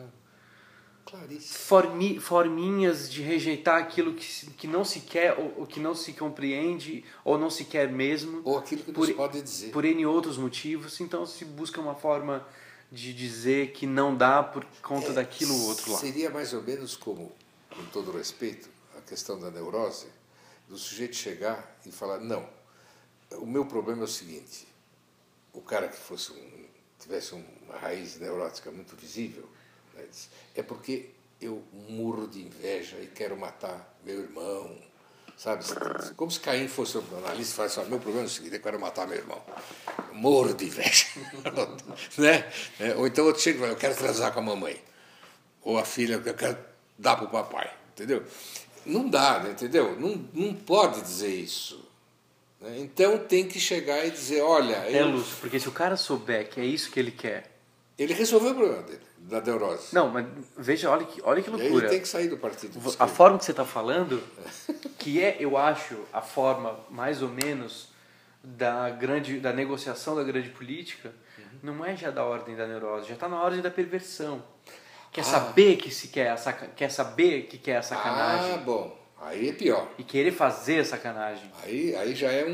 forminhas de rejeitar aquilo que não se quer, ou que não se compreende, ou não se quer mesmo. Ou aquilo que não se pode dizer. Por N outros motivos, então se busca uma forma de dizer que não dá por conta daquilo ou outro lá. Seria mais ou menos como, com todo respeito, a questão da neurose, do sujeito chegar e falar, não, o meu problema é o seguinte, o cara que tivesse uma raiz neurótica muito visível, né, é porque eu morro de inveja e quero matar meu irmão, sabe? Como se Caim fosse um analista e falasse, meu problema é o seguinte, eu quero matar meu irmão. Morro de inveja. Né? Ou então outro chega e fala, eu quero transar com a mamãe. Ou a filha, eu quero dar para o papai. Entendeu? Não dá, né? Entendeu? Não pode dizer isso. Né? Então tem que chegar e dizer, olha... Lúcio, porque se o cara souber que é isso que ele quer... Ele resolveu o problema dele, da neurose. Não, mas veja, olha que loucura. Ele tem que sair do partido. A forma que você está falando, que eu acho, a forma mais ou menos da negociação da grande política, não é já da ordem da neurose, já está na ordem da perversão. Quer saber que quer saber que quer a sacanagem. Bom. Aí é pior. E querer fazer a sacanagem. Aí já é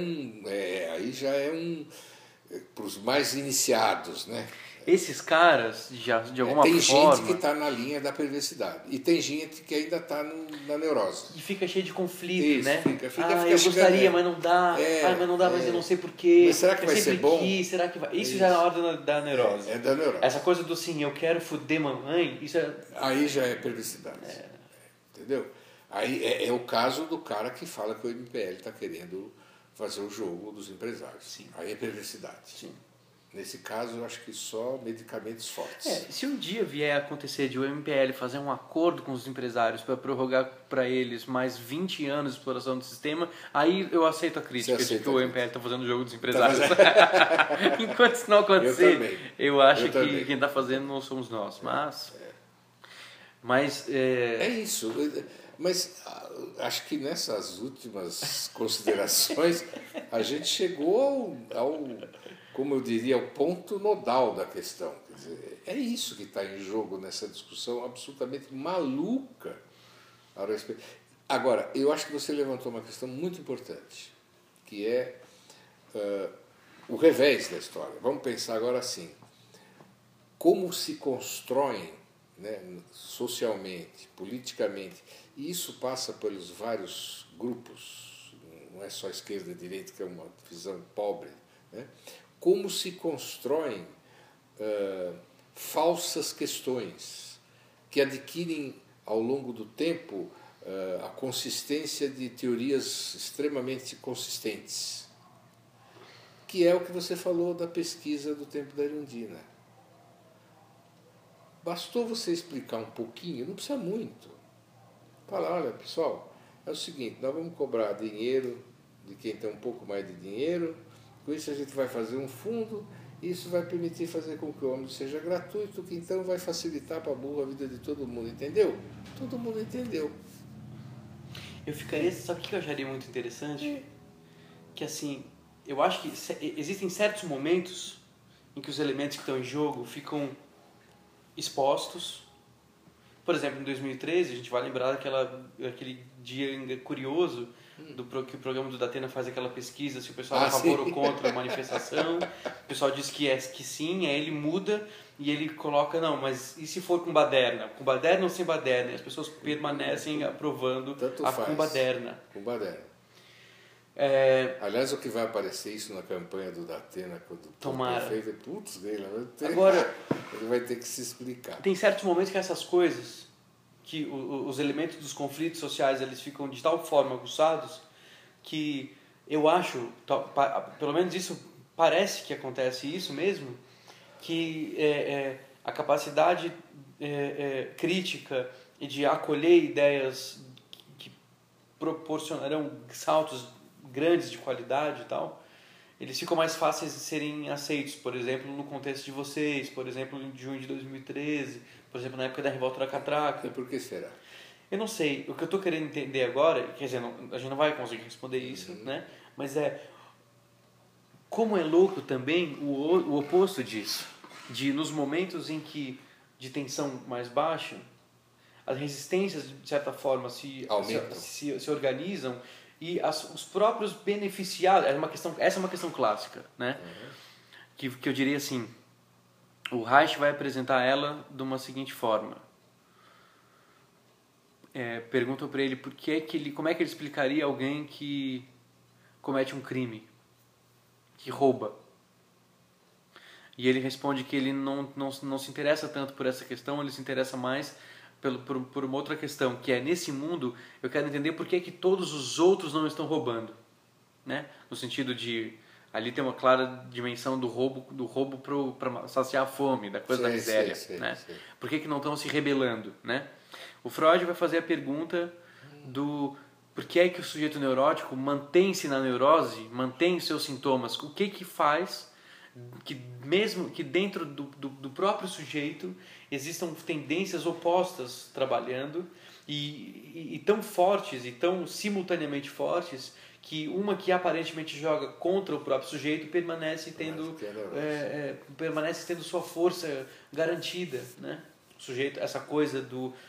para os mais iniciados, né? Esses caras, de alguma forma... Tem gente que está na linha da perversidade. E tem gente que ainda está na neurose. E fica cheio de conflito, né? Fica eu gostaria, mas não dá. Mas não dá, mas eu não sei porquê. Mas será que vai ser bom? Será que vai? Isso já é na hora da neurose. É da neurose. Essa coisa do sim, eu quero foder mamãe, isso é... Aí já é perversidade. Entendeu? Aí é o caso do cara que fala que o MPL está querendo fazer o jogo dos empresários. Sim. Aí é perversidade. Sim. Nesse caso, eu acho que só medicamentos fortes. Se um dia vier a acontecer de o MPL fazer um acordo com os empresários para prorrogar para eles mais 20 anos de exploração do sistema, aí eu aceito a crítica de que o MPL está fazendo o jogo dos empresários. Enquanto isso não acontecer, eu acho que quem está fazendo não somos nós. Mas é isso. Mas acho que nessas últimas considerações a gente chegou ao como eu diria, ao ponto nodal da questão. Quer dizer, é isso que está em jogo nessa discussão absolutamente maluca a respeito. Agora, eu acho que você levantou uma questão muito importante, que é o revés da história. Vamos pensar agora assim, como se constroem, né, socialmente, politicamente, e isso passa pelos vários grupos, não é só esquerda e direita, que é uma visão pobre, né? Como se constroem falsas questões que adquirem ao longo do tempo a consistência de teorias extremamente consistentes, que é o que você falou da pesquisa do tempo da Erundina. Bastou você explicar um pouquinho, não precisa muito. Fala, olha pessoal, é o seguinte, nós vamos cobrar dinheiro de quem tem um pouco mais de dinheiro, com isso a gente vai fazer um fundo, e isso vai permitir fazer com que o ônibus seja gratuito, que então vai facilitar para burro a vida de todo mundo, entendeu? Todo mundo entendeu. Eu ficaria, sabe o que eu acharia muito interessante? Que assim, eu acho que existem certos momentos em que os elementos que estão em jogo ficam expostos. Por exemplo, em 2013, a gente vai lembrar daquele dia curioso que o programa do Datena faz aquela pesquisa se o pessoal é a favor ou contra a manifestação. O pessoal diz que sim, aí ele muda e ele coloca, não, mas e se for com baderna? Com baderna ou sem baderna? E as pessoas permanecem aprovando com baderna. Com baderna. Aliás, o que vai aparecer isso na campanha do Datena, quando o prefeito, putz, agora, ele vai ter que se explicar. Tem certos momentos que essas coisas, que os elementos dos conflitos sociais, eles ficam de tal forma aguçados, que eu acho, pelo menos isso parece que acontece isso mesmo, que a capacidade crítica e de acolher ideias que proporcionarão saltos grandes de qualidade e tal, eles ficam mais fáceis de serem aceitos, por exemplo, no contexto de vocês, por exemplo, em junho de 2013, por exemplo, na época da Revolta da Catraca. E por que será? Eu não sei. O que eu estou querendo entender agora, quer dizer, a gente não vai conseguir responder isso, né? Mas como é louco também o oposto disso, de nos momentos em que de tensão mais baixa, as resistências de certa forma se organizam e os próprios beneficiados, essa é uma questão clássica, né? Que eu diria assim, o Reich vai apresentar ela de uma seguinte forma. Perguntam para ele como é que ele explicaria alguém que comete um crime, que rouba. E ele responde que ele não se interessa tanto por essa questão, ele se interessa mais por uma outra questão, que é, nesse mundo, eu quero entender por que todos os outros não estão roubando, né? No sentido de, ali tem uma clara dimensão do roubo para saciar a fome, da coisa da miséria, né? Por que não estão se rebelando, né? O Freud vai fazer a pergunta do por que é que o sujeito neurótico mantém-se na neurose, mantém os seus sintomas, o que faz que mesmo que dentro do próprio sujeito existam tendências opostas trabalhando e tão fortes e tão simultaneamente fortes que uma que aparentemente joga contra o próprio sujeito permanece tendo sua força garantida, né? O sujeito, essa coisa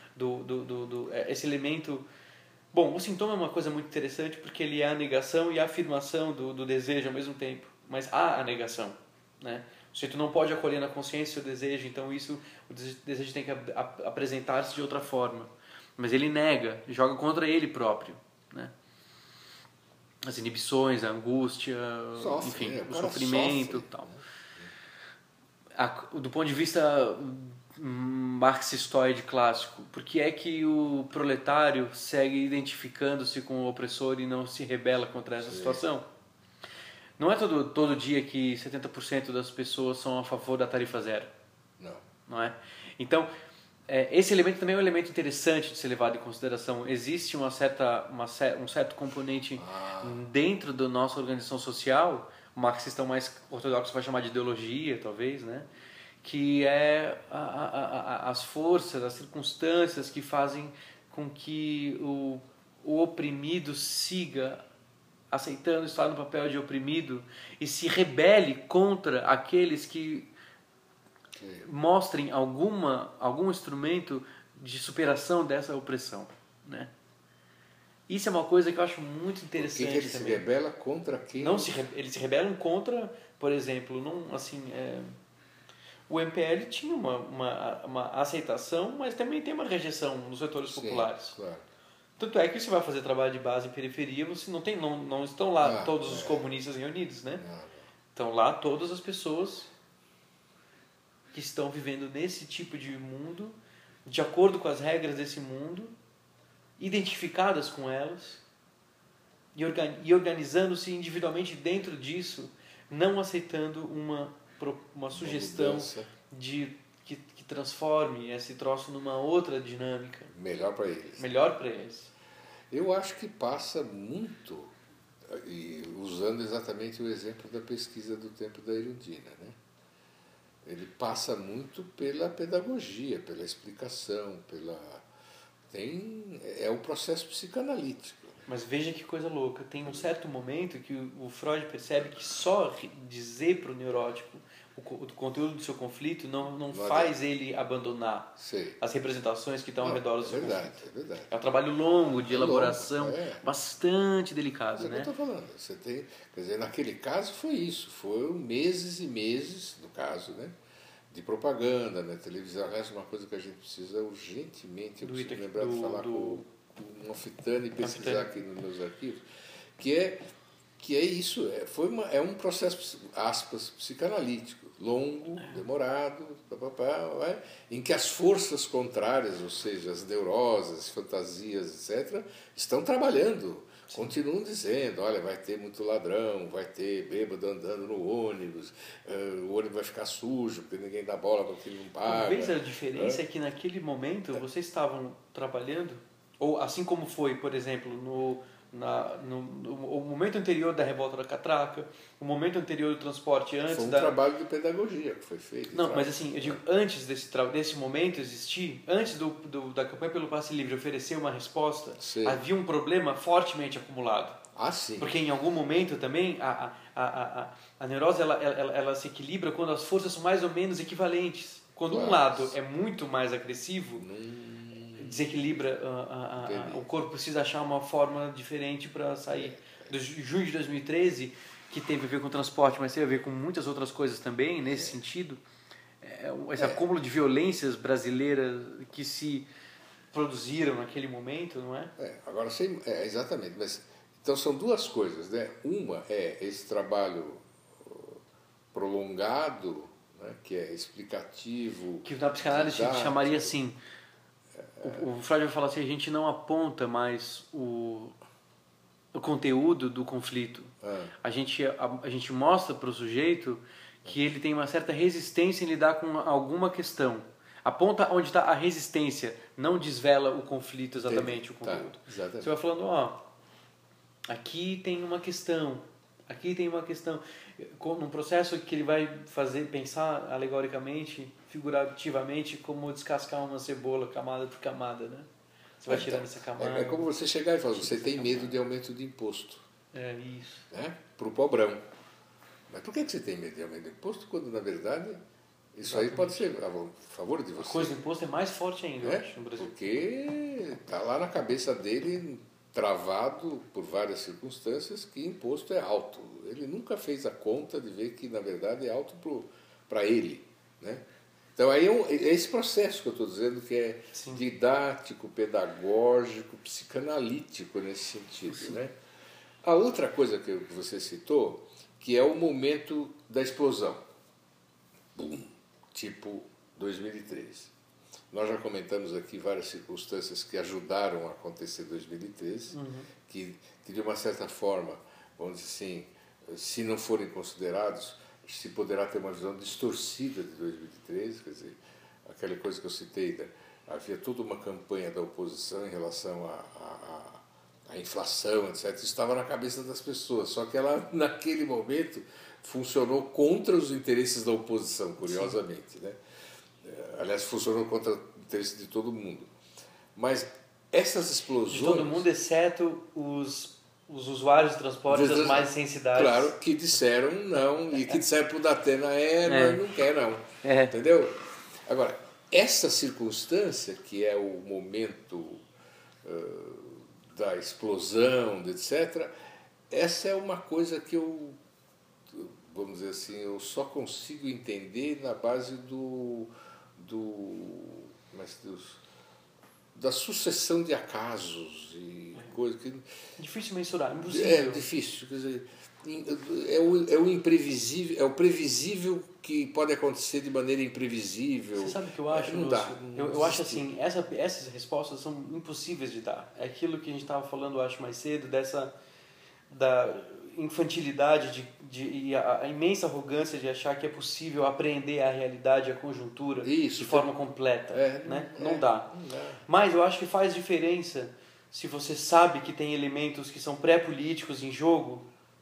esse elemento. Bom, o sintoma é uma coisa muito interessante porque ele é a negação e a afirmação do desejo ao mesmo tempo, mas há a negação, né? O sujeito não pode acolher na consciência o desejo, então o desejo tem que apresentar-se de outra forma. Mas ele nega, joga contra ele próprio, né? As inibições, a angústia, enfim, o sofrimento e tal. Do ponto de vista marxistoide clássico, por que é que o proletário segue identificando-se com o opressor e não se rebela contra essa situação? Não é todo dia que 70% das pessoas são a favor da tarifa zero. Não é? Então, esse elemento também é um elemento interessante de ser levado em consideração. Existe um certo componente dentro da nossa organização social, o marxista mais ortodoxo vai chamar de ideologia, talvez, né? Que é as forças, as circunstâncias que fazem com que o oprimido siga aceitando estar no papel de oprimido e se rebele contra aqueles que mostrem algum instrumento de superação dessa opressão, né? Isso é uma coisa que eu acho muito interessante também. Ele se rebela contra quem? Eles se rebelam contra, por exemplo, o MPL tinha uma aceitação, mas também tem uma rejeição nos setores populares. Claro. Tanto é que você vai fazer trabalho de base em periferia, você não estão lá todos os comunistas reunidos, né? Estão lá todas as pessoas que estão vivendo nesse tipo de mundo, de acordo com as regras desse mundo, identificadas com elas e organizando-se individualmente dentro disso, não aceitando uma sugestão que transforme esse troço numa outra dinâmica. Melhor para eles. Melhor para eles. Eu acho que passa muito, e usando exatamente o exemplo da pesquisa do tempo da Erundina, né? Ele passa muito pela pedagogia, pela explicação, é um processo psicanalítico. Mas veja que coisa louca, tem um certo momento que o Freud percebe que só dizer para o neurótico o conteúdo do seu conflito não faz ele abandonar as representações que estão ao redor do seu conflito. É verdade. É um trabalho longo, de elaboração, bastante delicado. É, né? Eu estou falando. Quer dizer, naquele caso foi isso, foram meses e meses, no caso, né, de propaganda na televisão. Aliás, uma coisa que a gente precisa urgentemente, eu preciso lembrar de falar com o Nofitani e pesquisar aqui nos meus arquivos, que é isso, é um processo, aspas, psicanalítico, longo, demorado, em que as forças contrárias, ou seja, as neuroses, fantasias, etc., estão trabalhando. Sim. Continuam dizendo, olha, vai ter muito ladrão, vai ter bêbado andando no ônibus, o ônibus vai ficar sujo, porque ninguém dá bola para quem não paga. Talvez a diferença é que naquele momento vocês estavam trabalhando, ou assim como foi, por exemplo, no momento anterior da revolta da catraca, o momento anterior do transporte antes... Foi um trabalho de pedagogia que foi feito. Não, mas assim, eu digo, antes desse momento existir, antes da campanha pelo passe livre oferecer uma resposta, havia um problema fortemente acumulado. Ah, sim. Porque em algum momento também a neurose ela se equilibra quando as forças são mais ou menos equivalentes. Quando um lado é muito mais agressivo... desequilibra, o corpo precisa achar uma forma diferente para sair. De junho de 2013, que teve a ver com o transporte, mas teve a ver com muitas outras coisas também, nesse sentido, esse acúmulo de violências brasileiras que se produziram naquele momento, não é? Agora, exatamente, mas então são duas coisas, né? Uma é esse trabalho prolongado, né, que é explicativo, que na psicanálise a gente chamaria assim. O Freud vai falar assim, a gente não aponta mais o conteúdo do conflito. A gente mostra para o sujeito que ele tem uma certa resistência em lidar com alguma questão. Aponta onde está a resistência, não desvela o conflito exatamente, o conteúdo. Exatamente. Você vai falando, aqui tem uma questão, num processo que ele vai pensar alegoricamente, figurativamente, como descascar uma cebola camada por camada, né? Você vai tirando essa camada. É como você chegar e falar, você tem medo de aumento de imposto. Isso. Né? Para o pobrão. Mas por que você tem medo de aumento de imposto quando, na verdade, isso aí pode ser a favor de você? A coisa do imposto é mais forte ainda, eu acho, no Brasil. Porque está lá na cabeça dele, travado por várias circunstâncias, que imposto é alto. Ele nunca fez a conta de ver que, na verdade, é alto para ele, né? Então, aí é esse processo que eu estou dizendo que é didático, pedagógico, psicanalítico nesse sentido, né? A outra coisa que você citou, que é o momento da explosão. Bum! Tipo 2013. Nós já comentamos aqui várias circunstâncias que ajudaram a acontecer 2013, que de uma certa forma, vamos dizer assim, se não forem considerados, se poderá ter uma visão distorcida de 2013, quer dizer, aquela coisa que eu citei, havia toda uma campanha da oposição em relação à inflação, etc. Isso estava na cabeça das pessoas, só que ela, naquele momento, funcionou contra os interesses da oposição, curiosamente, né? Aliás, funcionou contra o interesse de todo mundo. Mas essas explosões... De todo mundo, exceto os usuários de transporte das mais sem cidades. Claro, que disseram não, e que disseram para o Datena, não quer não. Entendeu? Agora, essa circunstância, que é o momento da explosão, etc., essa é uma coisa que eu, vamos dizer assim, eu só consigo entender na base da sucessão de acasos e coisas que... Difícil mensurar, impossível. É difícil, quer dizer, é o imprevisível, é o previsível que pode acontecer de maneira imprevisível. Você sabe o que eu acho, não Lúcio? dá. Eu acho assim, essas respostas são impossíveis de dar. É aquilo que a gente estava falando, eu acho, mais cedo, da infantilidade e a imensa arrogância de achar que é possível apreender a realidade e a conjuntura de forma completa. Né? Não dá. Mas eu acho que faz diferença se você sabe que tem elementos que são pré-políticos em jogo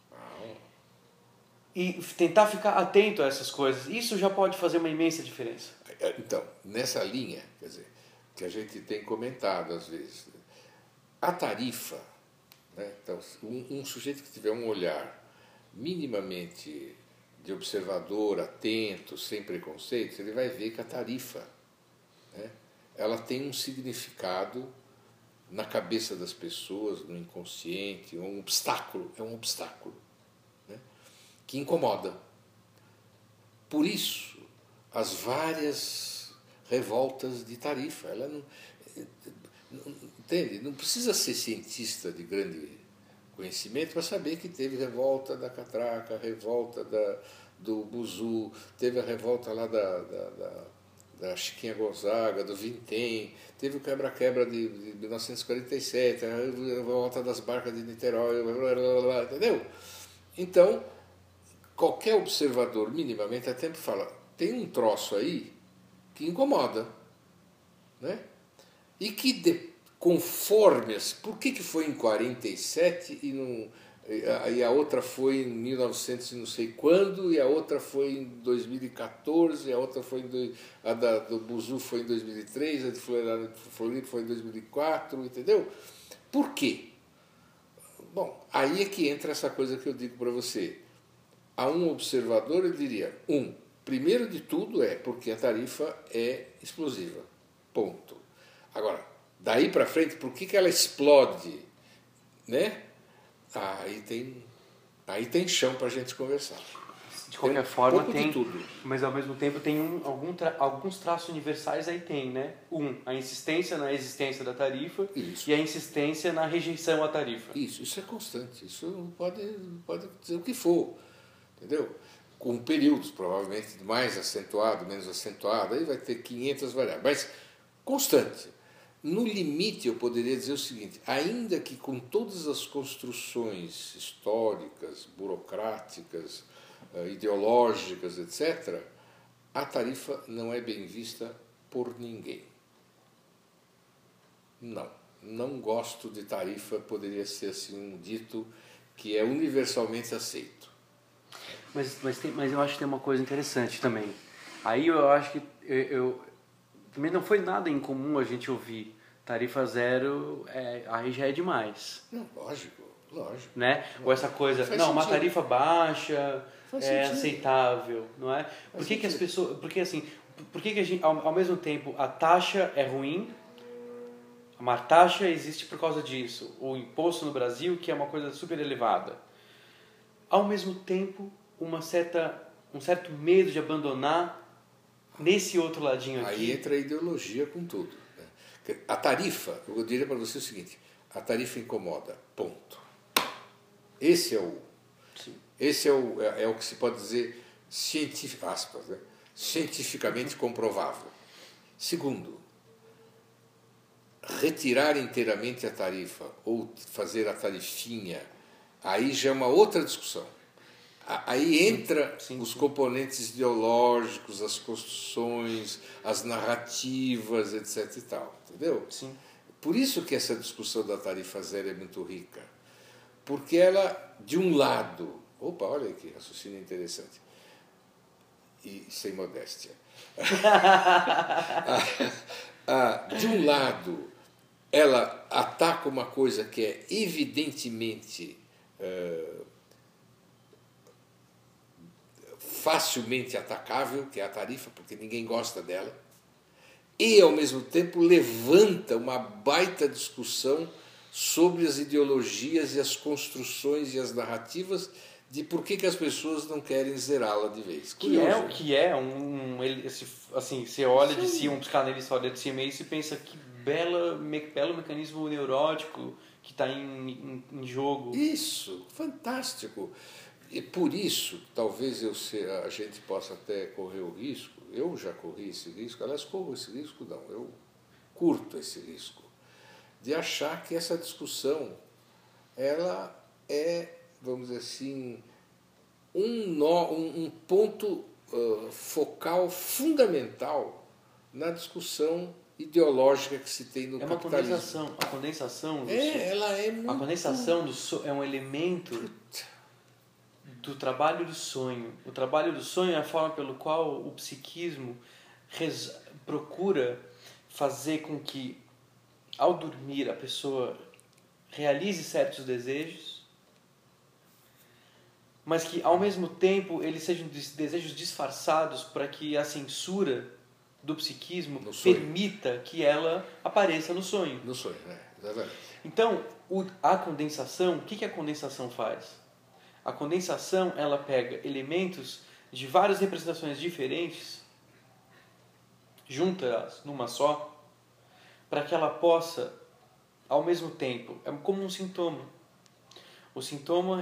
e tentar ficar atento a essas coisas. Isso já pode fazer uma imensa diferença. Então, nessa linha, quer dizer, que a gente tem comentado às vezes, a tarifa, né? Então, um sujeito que tiver um olhar minimamente de observador, atento, sem preconceitos, ele vai ver que a tarifa, né, ela tem um significado na cabeça das pessoas, no inconsciente, um obstáculo, né, que incomoda. Por isso, as várias revoltas de tarifa. Ela não entende? Não precisa ser cientista de grande conhecimento para saber que teve revolta da catraca, revolta do buzu, teve a revolta lá da Chiquinha Gonzaga, do Vintém, teve o quebra-quebra de 1947, a revolta das barcas de Niterói, entendeu? Então, qualquer observador minimamente atento fala, tem um troço aí que incomoda, né? E que conforme, por que foi em 47 e a outra foi em 1900 e não sei quando, e a outra foi em 2014, a outra foi a do Buzu foi em 2003, a de Floripa foi em 2004, entendeu? Por quê? Bom, aí é que entra essa coisa que eu digo para você. A um observador eu diria, primeiro de tudo porque a tarifa é explosiva, ponto. Agora, daí para frente, por que ela explode, né? Aí tem chão para a gente conversar. De qualquer forma, tem tudo. Mas ao mesmo tempo tem alguns traços universais aí tem, né? A insistência na existência da tarifa. Isso. E a insistência na rejeição à tarifa. Isso é constante. Isso pode dizer o que for, entendeu? Com períodos, provavelmente, mais acentuado, menos acentuado, aí vai ter 500 variáveis, mas constante. No limite, eu poderia dizer o seguinte, ainda que com todas as construções históricas, burocráticas, ideológicas, etc., a tarifa não é bem vista por ninguém. Não gosto de tarifa, poderia ser assim um dito que é universalmente aceito. Mas eu acho que tem uma coisa interessante também. Aí eu acho que também não foi nada incomum a gente ouvir tarifa zero, aí já é demais. Não, lógico. Né? Ou essa coisa, uma tarifa baixa é aceitável, não é? Por que as pessoas... Porque assim, por que a gente, ao mesmo tempo, a taxa é ruim, uma taxa existe por causa disso, o imposto no Brasil, que é uma coisa super elevada. Ao mesmo tempo, um certo medo de abandonar nesse outro ladinho aqui. Aí entra a ideologia com tudo. Né? A tarifa, eu diria para você o seguinte, a tarifa incomoda, ponto. Esse é o que se pode dizer cientificamente comprovável. Segundo, retirar inteiramente a tarifa ou fazer a tarifinha, aí já é uma outra discussão. Aí entra os componentes ideológicos, as construções, as narrativas, etc. e tal, entendeu? Sim. Por isso que essa discussão da tarifa zero é muito rica. Porque ela, de um lado... Opa, olha que raciocínio interessante. E sem modéstia. De um lado, ela ataca uma coisa que é evidentemente... facilmente atacável, que é a tarifa, porque ninguém gosta dela, e, ao mesmo tempo, levanta uma baita discussão sobre as ideologias e as construções e as narrativas de por que as pessoas não querem zerá-la de vez. Assim, você olha de cima, um psicanalista olha de cima e se pensa que belo mecanismo neurótico que está em jogo. Isso, fantástico. E por isso, talvez a gente possa até correr o risco, eu já corri esse risco, aliás, corro esse risco não, eu curto esse risco, de achar que essa discussão, ela é, vamos dizer assim, um ponto focal fundamental na discussão ideológica que se tem no capitalismo. A condensação do ela é muito... A condensação é um elemento do trabalho do sonho. O trabalho do sonho é a forma pelo qual o psiquismo procura fazer com que, ao dormir, a pessoa realize certos desejos, mas que, ao mesmo tempo, eles sejam desejos disfarçados para que a censura do psiquismo permita que ela apareça no sonho. No sonho, exatamente. Então, a condensação, o que a condensação faz? A condensação, ela pega elementos de várias representações diferentes, junta-as numa só, para que ela possa, ao mesmo tempo, é como um sintoma. O sintoma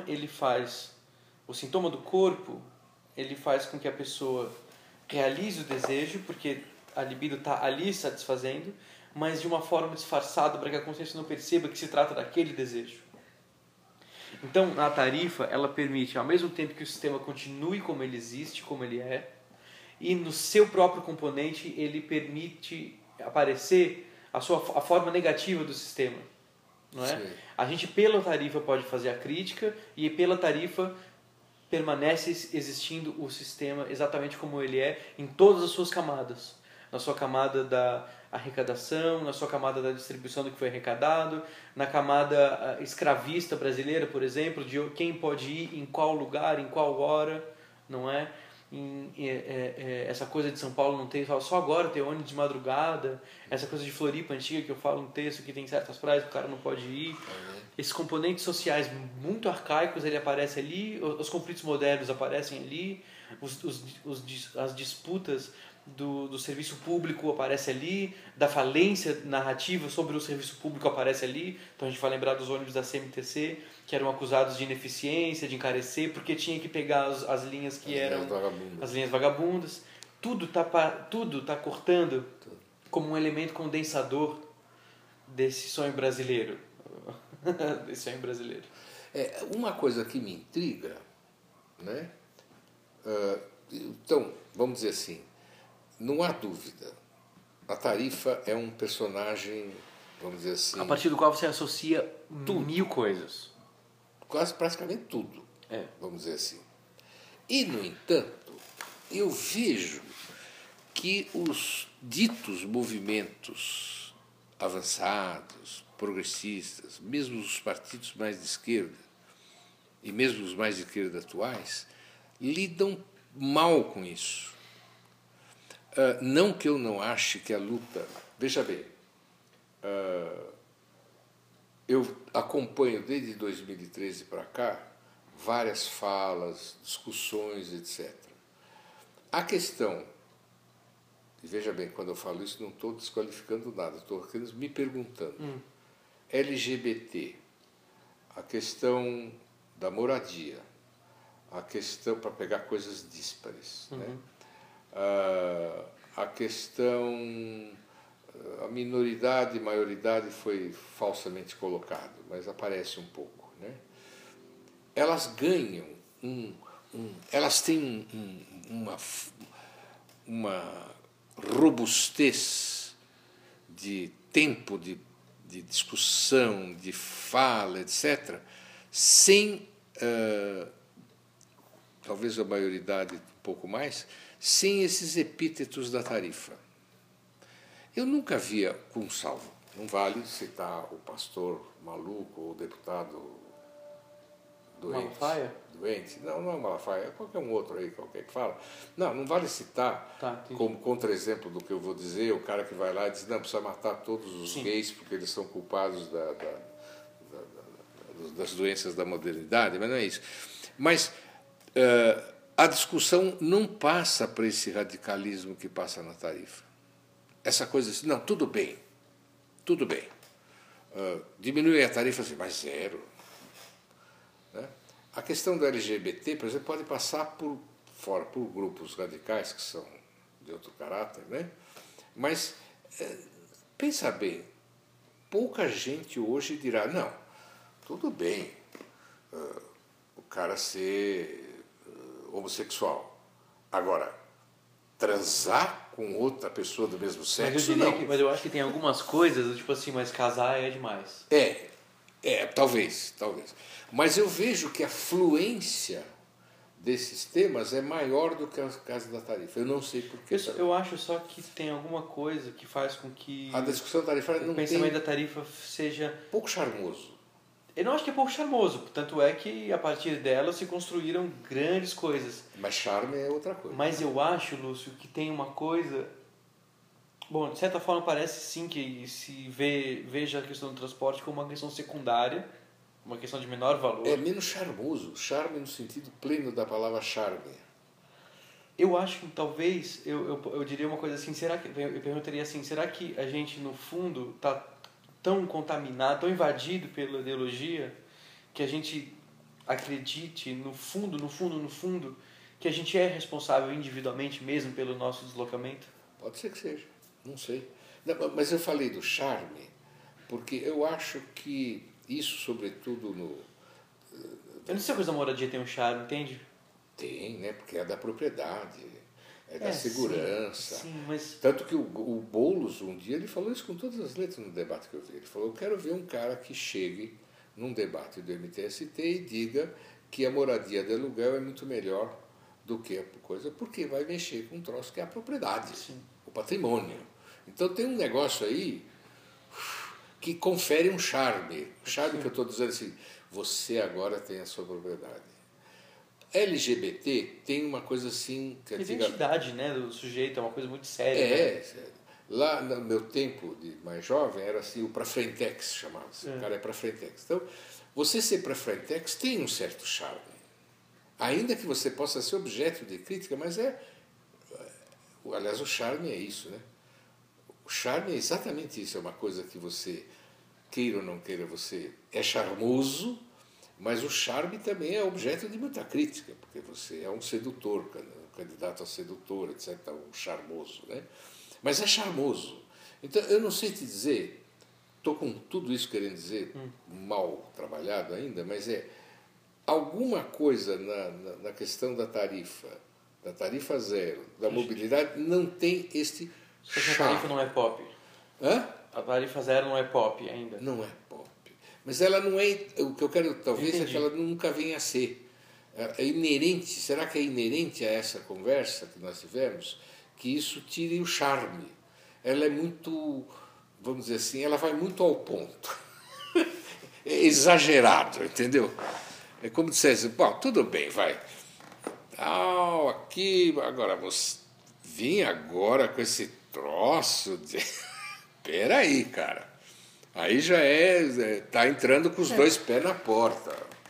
do corpo, ele faz com que a pessoa realize o desejo, porque a libido está ali satisfazendo, mas de uma forma disfarçada para que a consciência não perceba que se trata daquele desejo. Então, a tarifa, ela permite, ao mesmo tempo que o sistema continue como ele existe, como ele é, e no seu próprio componente ele permite aparecer a forma negativa do sistema. Não é? A gente, pela tarifa, pode fazer a crítica, e pela tarifa permanece existindo o sistema exatamente como ele é, em todas as suas camadas. Na sua camada da arrecadação, na sua camada da distribuição do que foi arrecadado, na camada escravista brasileira, por exemplo, de quem pode ir, em qual lugar, em qual hora, não é? Essa coisa de São Paulo não tem, só agora tem ônibus de madrugada, essa coisa de Floripa antiga que eu falo no texto, que tem certas praias que o cara não pode ir. Esses componentes sociais muito arcaicos, ele aparece ali, os conflitos modernos aparecem ali, as disputas do serviço público aparece ali, da falência narrativa sobre o serviço público aparece ali. Então a gente vai lembrar dos ônibus da CMTC, que eram acusados de ineficiência, de encarecer, porque tinha que pegar as linhas que eram as linhas vagabundas. Tudo tá cortando como um elemento condensador desse sonho brasileiro. Desse sonho brasileiro. Uma coisa que me intriga, né? Então, vamos dizer assim, não há dúvida, a tarifa é um personagem, vamos dizer assim... A partir do qual você associa mil coisas. Quase praticamente tudo, vamos dizer assim. E, no entanto, eu vejo que os ditos movimentos avançados, progressistas, mesmo os partidos mais de esquerda, e mesmo os mais de esquerda atuais, lidam mal com isso. Não que eu não ache que a luta... Veja bem, eu acompanho desde 2013 para cá várias falas, discussões, etc. A questão, e veja bem, quando eu falo isso não estou desqualificando nada, estou apenas me perguntando. LGBT, a questão da moradia, a questão, para pegar coisas díspares, né? A questão, a minoridade e maioridade foi falsamente colocado, mas aparece um pouco, né? Elas ganham elas têm uma robustez de tempo de discussão, de fala, etc., sem, talvez a maioridade um pouco mais, sem esses epítetos da tarifa. Eu nunca via, com salvo, não vale citar o pastor maluco ou o deputado doente. Malafaia? Doente. Não é Malafaia, é qualquer um outro aí, qualquer que fala. Não vale citar como contra-exemplo do que eu vou dizer, o cara que vai lá e diz, não, precisa matar todos os gays porque eles são culpados das doenças da modernidade, mas não é isso. Mas a discussão não passa para esse radicalismo que passa na tarifa. Essa coisa assim, não, tudo bem. Diminui a tarifa assim, mas zero. Né? A questão do LGBT, por exemplo, pode passar por grupos radicais que são de outro caráter, né? Mas pensa bem, pouca gente hoje dirá, não, tudo bem o cara ser homossexual. Agora, transar com outra pessoa do mesmo sexo, mas eu acho que tem algumas coisas, tipo assim, mas casar é demais. Talvez. Mas eu vejo que a fluência desses temas é maior do que o caso da tarifa. Eu não sei porquê. Eu acho só que tem alguma coisa que faz com que a discussão tarifária não o pensamento da tarifa seja pouco charmoso. Eu não acho que é pouco charmoso, tanto é que a partir dela se construíram grandes coisas. Mas charme é outra coisa. Mas eu acho, Lúcio, que tem uma coisa... Bom, de certa forma parece sim que se veja a questão do transporte como uma questão secundária, uma questão de menor valor. É menos charmoso, charme no sentido pleno da palavra charme. Eu acho que talvez, eu diria uma coisa assim, eu perguntaria assim, será que a gente no fundo está tão contaminado, tão invadido pela ideologia, que a gente acredite no fundo, que a gente é responsável individualmente mesmo pelo nosso deslocamento? Pode ser que seja, não sei. Não, mas eu falei do charme, porque eu acho que isso, sobretudo no... Eu não sei se a coisa da moradia tem um charme, entende? Tem, né? Porque é da propriedade, é da segurança. Sim, mas... Tanto que o Boulos, um dia, ele falou isso com todas as letras no debate que eu vi. Ele falou, eu quero ver um cara que chegue num debate do MTST e diga que a moradia de aluguel é muito melhor do que a coisa, porque vai mexer com um troço que é a propriedade, sim, o patrimônio. Então tem um negócio aí que confere um charme. O charme que eu estou dizendo assim, você agora tem a sua propriedade. LGBT tem uma coisa assim... A identidade, né, do sujeito é uma coisa muito séria. Né? Lá no meu tempo de mais jovem era assim, o pra-frentex chamava-se. O cara é pra-frentex. Então, você ser pra-frentex tem um certo charme. Ainda que você possa ser objeto de crítica, mas aliás, o charme é isso, né? O charme é exatamente isso, é uma coisa que você, queira ou não queira, você é charmoso, mas o charme também é objeto de muita crítica, porque você é um sedutor, um candidato a sedutor, etc., um charmoso, né? Mas é charmoso. Então, eu não sei te dizer, estou com tudo isso querendo dizer, mal trabalhado ainda, mas alguma coisa na questão da tarifa zero, da mobilidade, não tem este charme. A tarifa não é pop. Hã? A tarifa zero não é pop ainda. Não é pop. Mas ela não é... O que eu quero, talvez, é que ela nunca venha a ser. É inerente, será que é inerente a essa conversa que nós tivemos, que isso tire o charme? Ela é muito, vamos dizer assim, ela vai muito ao ponto. É exagerado, entendeu? É como dissesse, bom, tudo bem, vai. Aqui, agora, você vim agora com esse troço de... Peraí, cara. Aí já tá entrando com os dois pés na porta.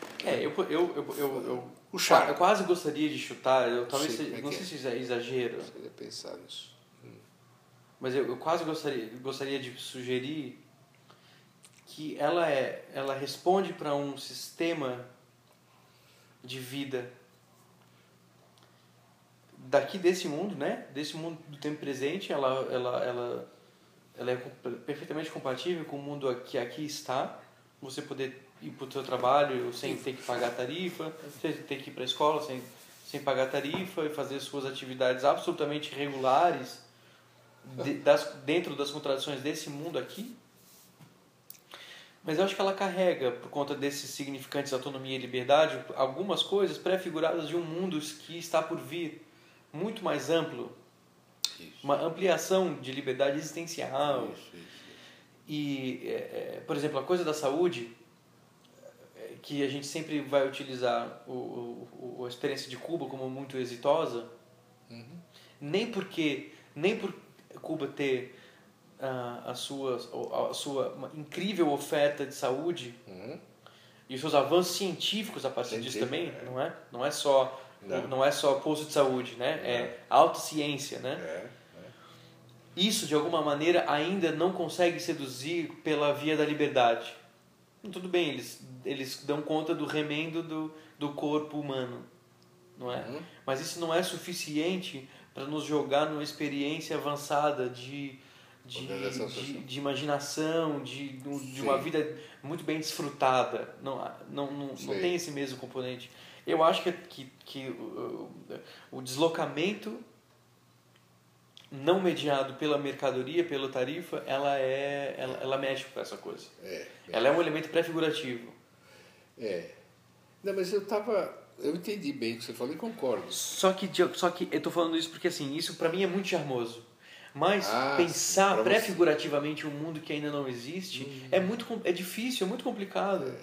O charme. Eu quase gostaria de chutar, talvez não sei se é exagero. Eu ia pensar nisso. Mas eu quase gostaria de sugerir que ela responde para um sistema de vida desse mundo, né? Desse mundo do tempo presente, ela é perfeitamente compatível com o mundo que aqui está. Você poder ir para o seu trabalho sem ter que pagar tarifa, sem ter que ir para a escola sem pagar tarifa e fazer suas atividades absolutamente regulares dentro das contradições desse mundo aqui. Mas eu acho que ela carrega, por conta desses significantes autonomia e liberdade, algumas coisas pré-figuradas de um mundo que está por vir, muito mais amplo. Isso. Uma ampliação de liberdade existencial. Isso. E, por exemplo, a coisa da saúde, que a gente sempre vai utilizar a experiência de Cuba como muito exitosa, nem por Cuba ter a sua incrível oferta de saúde e os seus avanços científicos a partir disso também, não é só posto de saúde, né? É alta ciência, né? Isso de alguma maneira ainda não consegue seduzir pela via da liberdade. Tudo bem, eles dão conta do remendo do corpo humano, não é? Mas isso não é suficiente para nos jogar numa experiência avançada de imaginação, de uma vida muito bem desfrutada. Não tem esse mesmo componente. Eu acho que o deslocamento não mediado pela mercadoria, pela tarifa, ela mexe com essa coisa. Ela é um elemento pré-figurativo. Não, mas eu entendi bem o que você falou e concordo. Só que eu tô falando isso porque assim, isso para mim é muito charmoso. Mas pensar pré-figurativamente um mundo que ainda não existe é difícil, é muito complicado.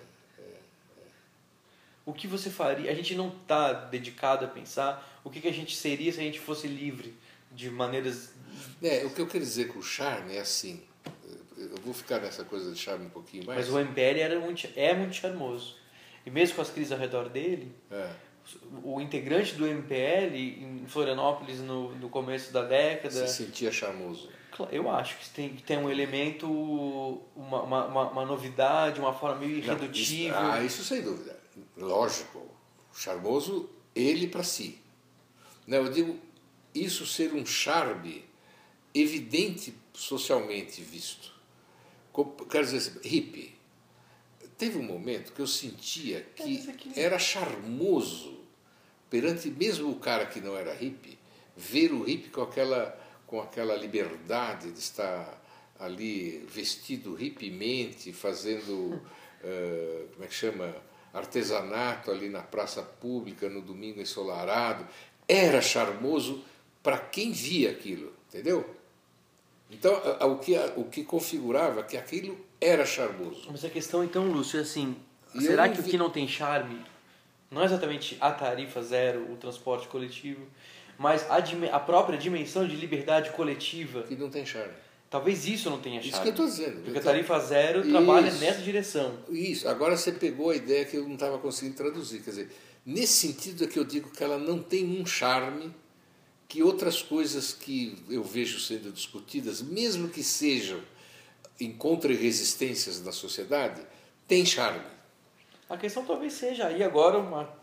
O que você faria? A gente não está dedicado a pensar o que a gente seria se a gente fosse livre de maneiras... O que eu quero dizer com o charme é assim, eu vou ficar nessa coisa de charme um pouquinho mais. Mas o MPL é muito charmoso. E mesmo com as crises ao redor dele, o integrante do MPL em Florianópolis no começo da década... Se sentia charmoso. Eu acho que tem um elemento, uma novidade, uma forma meio irredutível. Isso sem dúvida. Lógico. Charmoso, ele para si. Não, eu digo, isso ser um charme evidente socialmente visto. Quero dizer, hippie. Teve um momento que eu sentia que era charmoso, perante mesmo o cara que não era hippie, ver o hippie com aquela liberdade de estar ali vestido hippiemente, fazendo, como é que chama, artesanato ali na praça pública, no domingo ensolarado. Era charmoso para quem via aquilo, entendeu? Então, o que configurava que aquilo era charmoso. Mas a questão então, Lúcio, é assim, será que o que não tem charme não é exatamente a tarifa zero, o transporte coletivo, mas a própria dimensão de liberdade coletiva? Que não tem charme. Talvez isso não tenha charme. Isso que eu estou dizendo. Porque a tarifa zero trabalha nessa direção. Isso. Agora você pegou a ideia que eu não estava conseguindo traduzir. Quer dizer, nesse sentido é que eu digo que ela não tem um charme que outras coisas que eu vejo sendo discutidas, mesmo que sejam encontrem resistências na sociedade, tem charme. A questão talvez seja aí agora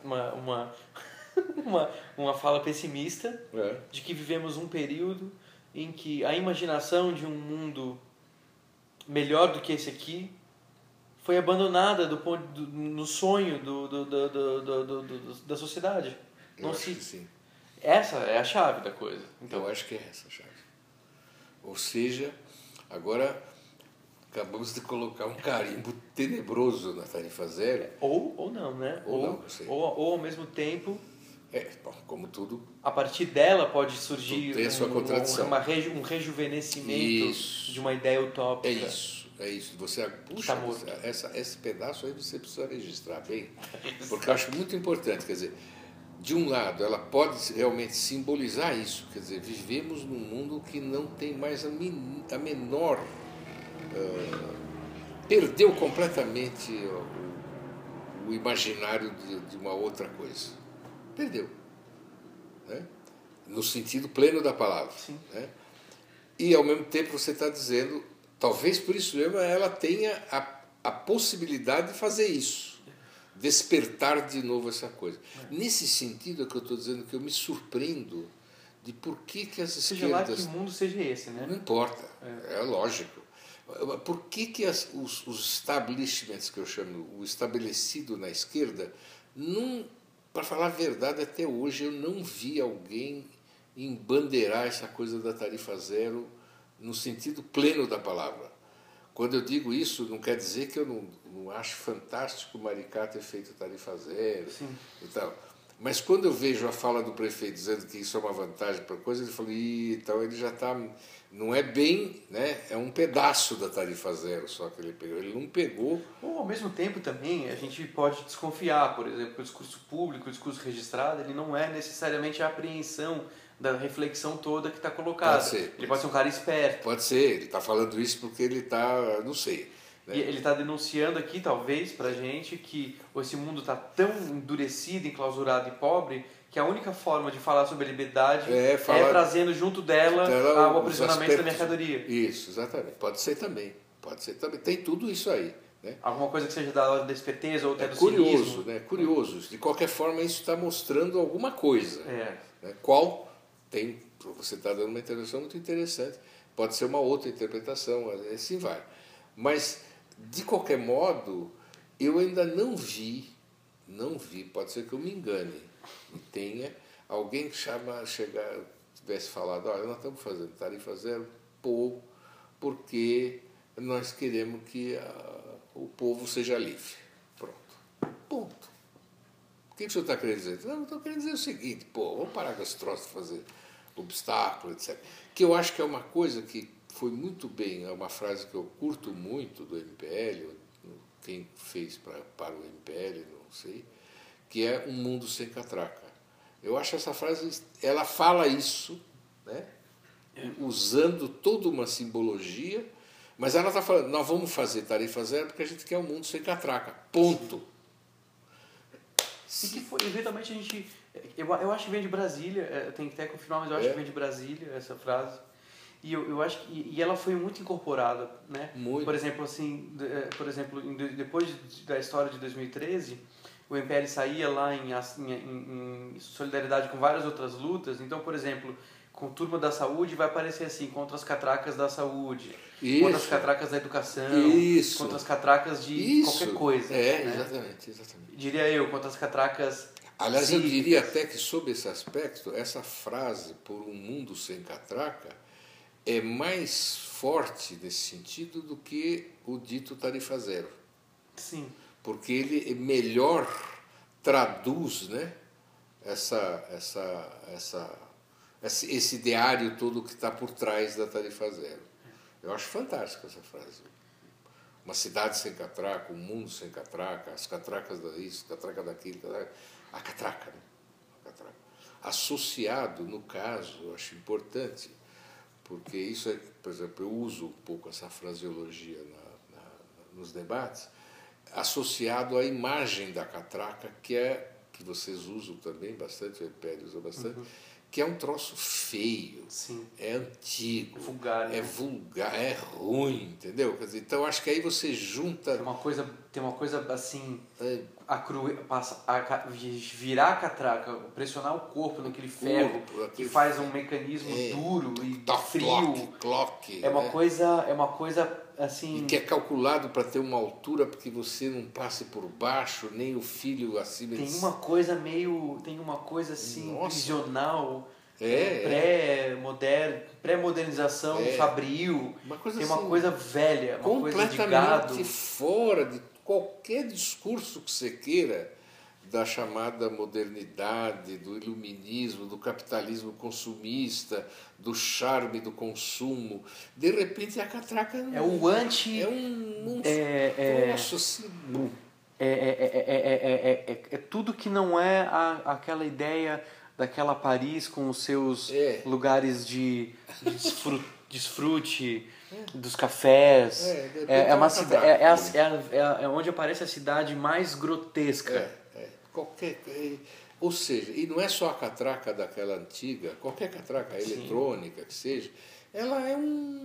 uma fala pessimista de que vivemos um período em que a imaginação de um mundo melhor do que esse aqui foi abandonada no sonho da sociedade. Eu acho que sim. Essa é a chave da coisa. Então, eu acho que é essa a chave. Ou seja, agora acabamos de colocar um carimbo tenebroso na tarifa zero. Ou não, né? Ou ao mesmo tempo... Bom, como tudo... A partir dela pode surgir tem a sua contradição. Um rejuvenescimento de uma ideia utópica. É isso. Você, puxa, esse pedaço aí você precisa registrar bem, porque eu acho muito importante. Quer dizer, de um lado, ela pode realmente simbolizar isso. Quer dizer, vivemos num mundo que não tem mais a menor... perdeu completamente o imaginário de uma outra coisa. Perdeu. Né? No sentido pleno da palavra. Sim. Né? E, ao mesmo tempo, você está dizendo, talvez por isso mesmo ela tenha a possibilidade de fazer isso. Despertar de novo essa coisa. Nesse sentido é que eu estou dizendo que eu me surpreendo de por que as esquerdas... Seja lá que o mundo seja esse, né? Não importa, é lógico. Por que os establishments, que eu chamo, o estabelecido na esquerda, não, para falar a verdade, até hoje eu não vi alguém embandeirar essa coisa da tarifa zero no sentido pleno da palavra. Quando eu digo isso, não quer dizer que eu não acho fantástico o Maricá ter feito tarifa zero. Sim. E tal. Mas quando eu vejo a fala do prefeito dizendo que isso é uma vantagem para coisa, ele fala, então ele já está... Não é bem, né? É um pedaço da tarifa zero só que ele pegou. Ele não pegou... Ou, ao mesmo tempo, também, a gente pode desconfiar, por exemplo, que o discurso público, o discurso registrado, ele não é necessariamente a apreensão da reflexão toda que está colocada. Pode ser. Ele pode ser um cara esperto. Pode ser. Ele está falando isso porque ele está... Não sei. Né? E ele está denunciando aqui, talvez, para a gente, que esse mundo está tão endurecido, enclausurado e pobre, que a única forma de falar sobre a liberdade é trazendo junto dela o aprisionamento da mercadoria. Isso, exatamente. Pode ser também. Tem tudo isso aí. Né? Alguma coisa que seja da ordem da esperteza ou até do curioso, cinismo. né? Curioso. De qualquer forma, isso está mostrando alguma coisa. É. Né? Qual tem... Você está dando uma interpretação muito interessante. Pode ser uma outra interpretação, assim vai. Mas, de qualquer modo, eu ainda não vi, pode ser que eu me engane, e tenha alguém que tivesse falado, olha, nós estamos fazendo tarifa zero, porque nós queremos que o povo seja livre. Pronto. Ponto. O que o senhor está querendo dizer? Não, eu estou querendo dizer o seguinte, vamos parar com esse troço de fazer obstáculo, etc. Que eu acho que é uma coisa que foi muito bem, é uma frase que eu curto muito do MPL, quem fez para o MPL, não sei, que é um mundo sem catraca. Eu acho essa frase, ela fala isso, né, usando toda uma simbologia, mas ela está falando, nós vamos fazer tarifa zero porque a gente quer um mundo sem catraca, ponto. E que foi, eventualmente a gente... Eu acho que vem de Brasília, eu tenho que até confirmar, mas eu acho que vem de Brasília essa frase. E eu acho que ela foi muito incorporada, né? Muito. Por exemplo, assim, depois da história de 2013, o MPL saía lá em solidariedade com várias outras lutas. Então, por exemplo, com Turma da Saúde vai aparecer assim, contra as catracas da saúde, isso. Contra as catracas da educação, isso. Contra as catracas de qualquer coisa. É, né? exatamente. Diria eu, contra as catracas... Aliás, cívicas. eu diria até que, sob esse aspecto, essa frase, por um mundo sem catraca, é mais forte nesse sentido do que o dito tarifa zero. Sim. Porque ele melhor traduz, né, esse ideário todo que está por trás da tarifa zero. Eu acho fantástica essa frase. Uma cidade sem catraca, um mundo sem catraca, as catracas disso, catraca daquilo, a catraca, né? A catraca. Associado, no caso, eu acho importante, porque isso é, por exemplo, eu uso um pouco essa fraseologia nos debates, associado à imagem da catraca, que vocês usam também bastante, o MPL usa bastante, que é um troço feio, Sim. é antigo, vulgar, é vulgar, é ruim, entendeu? Quer dizer, então acho que aí você junta... Tem uma coisa assim, virar a catraca, pressionar o corpo naquele ferro, que faz um mecanismo duro e frio. Clock, é uma coisa assim... E que é calculado para ter uma altura para que você não passe por baixo, nem o filho acima... Tem uma coisa assim, prisional, pré-modernização, fabril, tem uma assim, coisa velha, uma coisa de gado. Completamente fora de qualquer discurso que você queira da chamada modernidade, do iluminismo, do capitalismo consumista, do charme do consumo. De repente a catraca é o anti... É um troço assim... É tudo que não é aquela ideia daquela Paris com os seus lugares de desfrute, dos cafés. É onde aparece a cidade mais grotesca. Ou seja, e não é só a catraca daquela antiga, qualquer catraca eletrônica que seja, ela é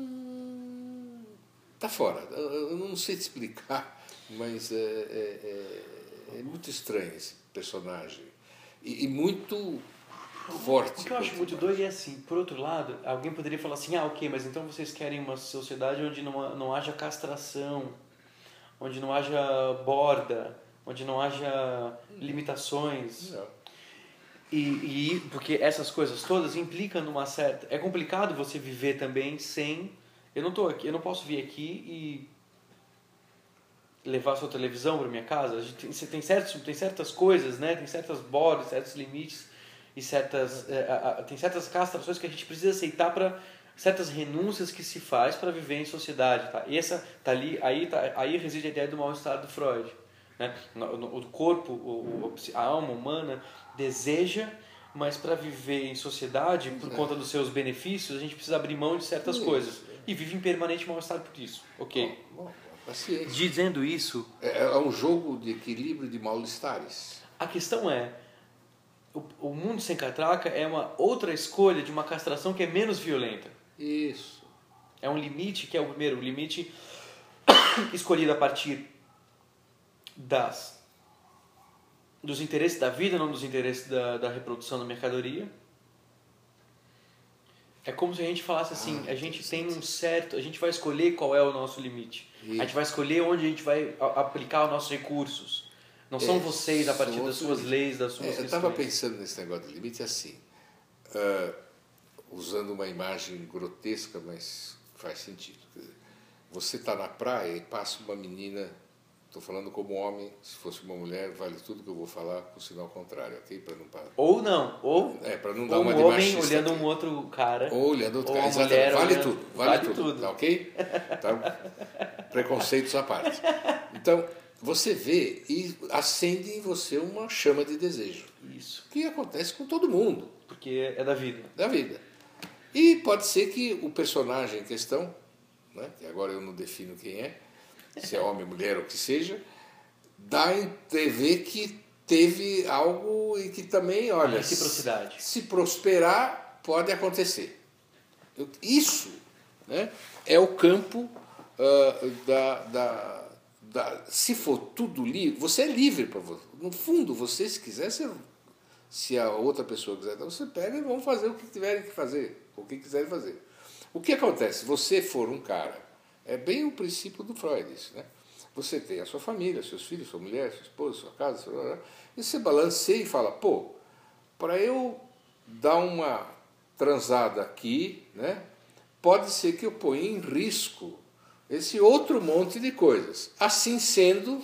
tá fora. Eu não sei te explicar, mas é muito estranho esse personagem. E muito forte. O que eu acho muito doido é assim, por outro lado, alguém poderia falar assim, ok, mas então vocês querem uma sociedade onde não haja castração, onde não haja borda, onde não haja limitações. Não. Porque essas coisas todas implicam numa certa... É complicado você viver também sem... Eu não posso vir aqui e levar sua televisão para minha casa. Tem certas coisas, né? Tem certas bordas, certos limites e tem certas castrações que a gente precisa aceitar para certas renúncias que se faz para viver em sociedade, tá? Aí reside a ideia do mal-estar do Freud, né? O corpo, a alma humana deseja, mas para viver em sociedade, por conta dos seus benefícios, a gente precisa abrir mão de certas coisas e vive em permanente mal-estar por isso. Ok. Paciência. Dizendo isso, é um jogo de equilíbrio de mal-estares. A questão é, o mundo sem catraca é uma outra escolha de uma castração que é menos violenta. Isso. É um limite que é o primeiro, limite escolhido a partir dos interesses da vida, não dos interesses da reprodução da mercadoria. É como se a gente falasse assim, a gente tem um certo, a gente vai escolher qual é o nosso limite. A gente vai escolher onde a gente vai aplicar os nossos recursos. Não são vocês a partir das suas leis, das suas questões. Eu estava pensando nesse negócio de limite assim, usando uma imagem grotesca, mas faz sentido. Quer dizer, você está na praia e passa uma menina, estou falando como homem, se fosse uma mulher, vale tudo que eu vou falar com o sinal contrário, ok? Para não parar. Ou não, para não dar uma de homem machista olhando aqui. um outro cara. Ou olhando outro cara, exatamente. Vale tudo, tá ok? Tá? Preconceitos à parte. Então, você vê e acende em você uma chama de desejo. Isso. Que acontece com todo mundo. Porque é da vida. Da vida. E pode ser que o personagem em questão, né, que agora eu não defino quem é, se é homem, mulher ou o que seja, dá a entender que teve algo e que também, olha, reciprocidade. Se prosperar, pode acontecer. Isso, né, é o campo se for tudo livre, você é livre para você. No fundo, você, se quiser, se a outra pessoa quiser, então você pega e vão fazer o que tiverem que fazer, o que quiserem fazer. O que acontece? Se você for um cara, é bem o princípio do Freud isso, né? Você tem a sua família, seus filhos, sua mulher, sua esposa, sua casa, e você balanceia e fala, pô, para eu dar uma transada aqui, né, pode ser que eu ponha em risco esse outro monte de coisas. Assim sendo,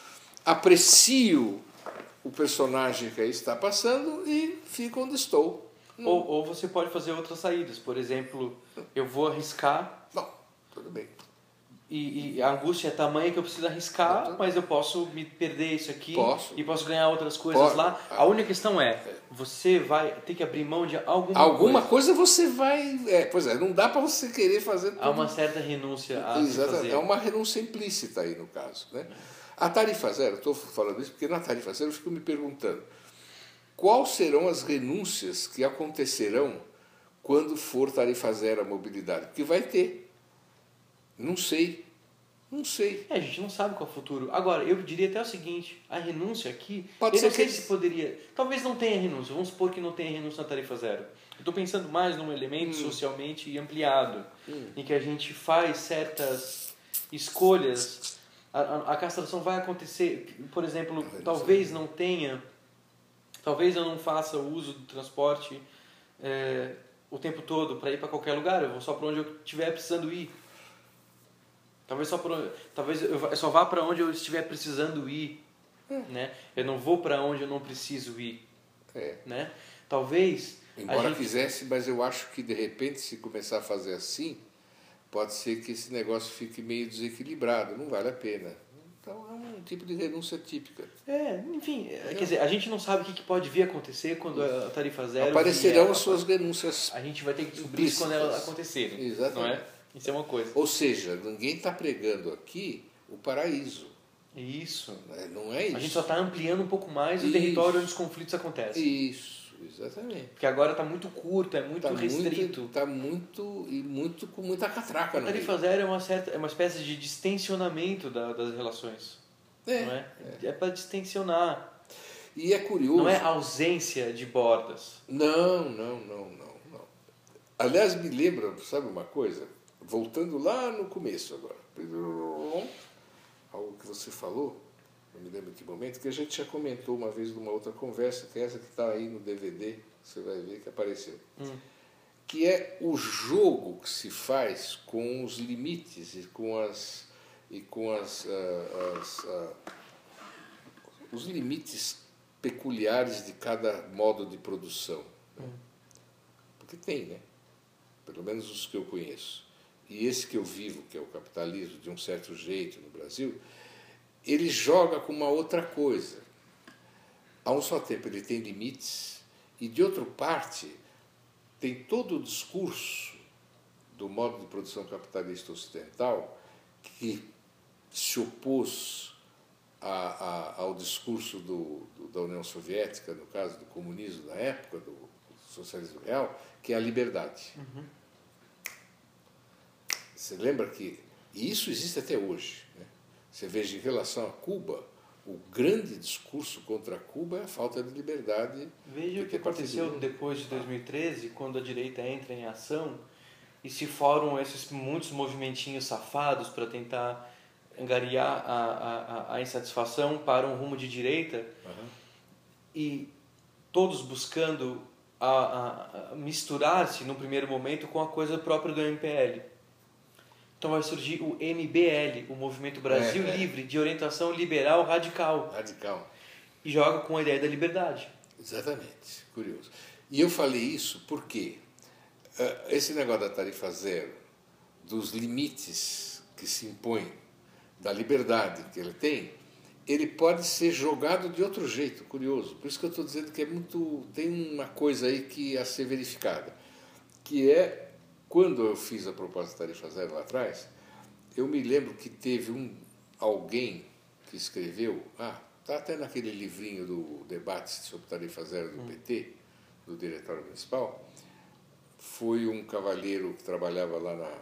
aprecio o personagem que aí está passando e fico onde estou. Ou você pode fazer outras saídas. Por exemplo, eu vou arriscar. Não, tudo bem. E a angústia é tamanha que eu preciso arriscar, mas eu posso me perder isso aqui Posso. E posso ganhar outras coisas lá. A única questão você vai ter que abrir mão de alguma coisa você vai... pois é, não dá para você querer fazer tudo. Há uma certa renúncia a se fazer. É uma renúncia implícita aí no caso, né? A tarifa zero, estou falando isso porque na tarifa zero eu fico me perguntando quais serão as renúncias que acontecerão quando for tarifa zero a mobilidade? Porque vai ter. Não sei. A gente não sabe qual é o futuro. Agora, eu diria até o seguinte, a renúncia aqui, Pode ser não sei se poderia... Talvez não tenha renúncia, vamos supor que não tenha renúncia na tarifa zero. Eu estou pensando mais num elemento socialmente ampliado, em que a gente faz certas escolhas. A castração vai acontecer, por exemplo, talvez não tenha... Talvez eu não faça o uso do transporte o tempo todo para ir para qualquer lugar, eu vou só para onde eu estiver precisando ir. Talvez eu só vá para onde eu estiver precisando ir, né? Eu não vou para onde eu não preciso ir, né? Talvez... Embora quisesse, mas eu acho que de repente se começar a fazer assim, pode ser que esse negócio fique meio desequilibrado, não vale a pena. Então é um tipo de renúncia típica. Enfim, quer dizer, a gente não sabe o que pode vir a acontecer quando a tarifa zero... Aparecerão as suas renúncias. A gente vai ter que descobrir isso quando elas acontecerem. Exatamente. Não é? Isso é uma coisa. Ou seja, ninguém está pregando aqui o paraíso. Isso. Não é isso. A gente só está ampliando um pouco mais o território onde os conflitos acontecem. Isso, exatamente. Porque agora está muito curto, é muito restrito. Está muito com muita catraca. A tarifa zero é uma espécie de distensionamento das relações. Não é? É para distensionar. E é curioso. Não é ausência de bordas. Não. Aliás, me lembra, sabe uma coisa? Voltando lá no começo agora. Algo que você falou, não me lembro em que momento, que a gente já comentou uma vez numa outra conversa, que é essa que está aí no DVD, você vai ver que apareceu. Que é o jogo que se faz com os limites e com os limites peculiares de cada modo de produção. Porque tem, né? Pelo menos os que eu conheço. E esse que eu vivo, que é o capitalismo, de um certo jeito no Brasil, ele joga com uma outra coisa. A um só tempo ele tem limites e, de outra parte, tem todo o discurso do modo de produção capitalista ocidental que se opôs ao discurso da União Soviética, no caso do comunismo na época, do socialismo real, que é a liberdade. Você lembra que... E isso existe até hoje, né? Você veja, em relação a Cuba, o grande discurso contra Cuba é a falta de liberdade. Veja o que aconteceu depois de 2013, quando a direita entra em ação e se formam esses muitos movimentinhos safados para tentar angariar a insatisfação para um rumo de direita, e todos buscando a misturar-se no primeiro momento com a coisa própria do MPL. Então vai surgir o MBL, o Movimento Brasil Livre, de orientação liberal radical. Radical. E joga com a ideia da liberdade. Exatamente, curioso. E eu falei isso porque esse negócio da tarifa zero, dos limites que se impõem, da liberdade que ele tem, ele pode ser jogado de outro jeito, curioso. Por isso que eu estou dizendo que tem uma coisa aí que a ser verificada, que é, quando eu fiz a proposta de tarifa zero lá atrás, eu me lembro que teve alguém que escreveu, está até naquele livrinho do debate sobre tarifa zero do PT, do Diretório Municipal, foi um cavalheiro que trabalhava lá na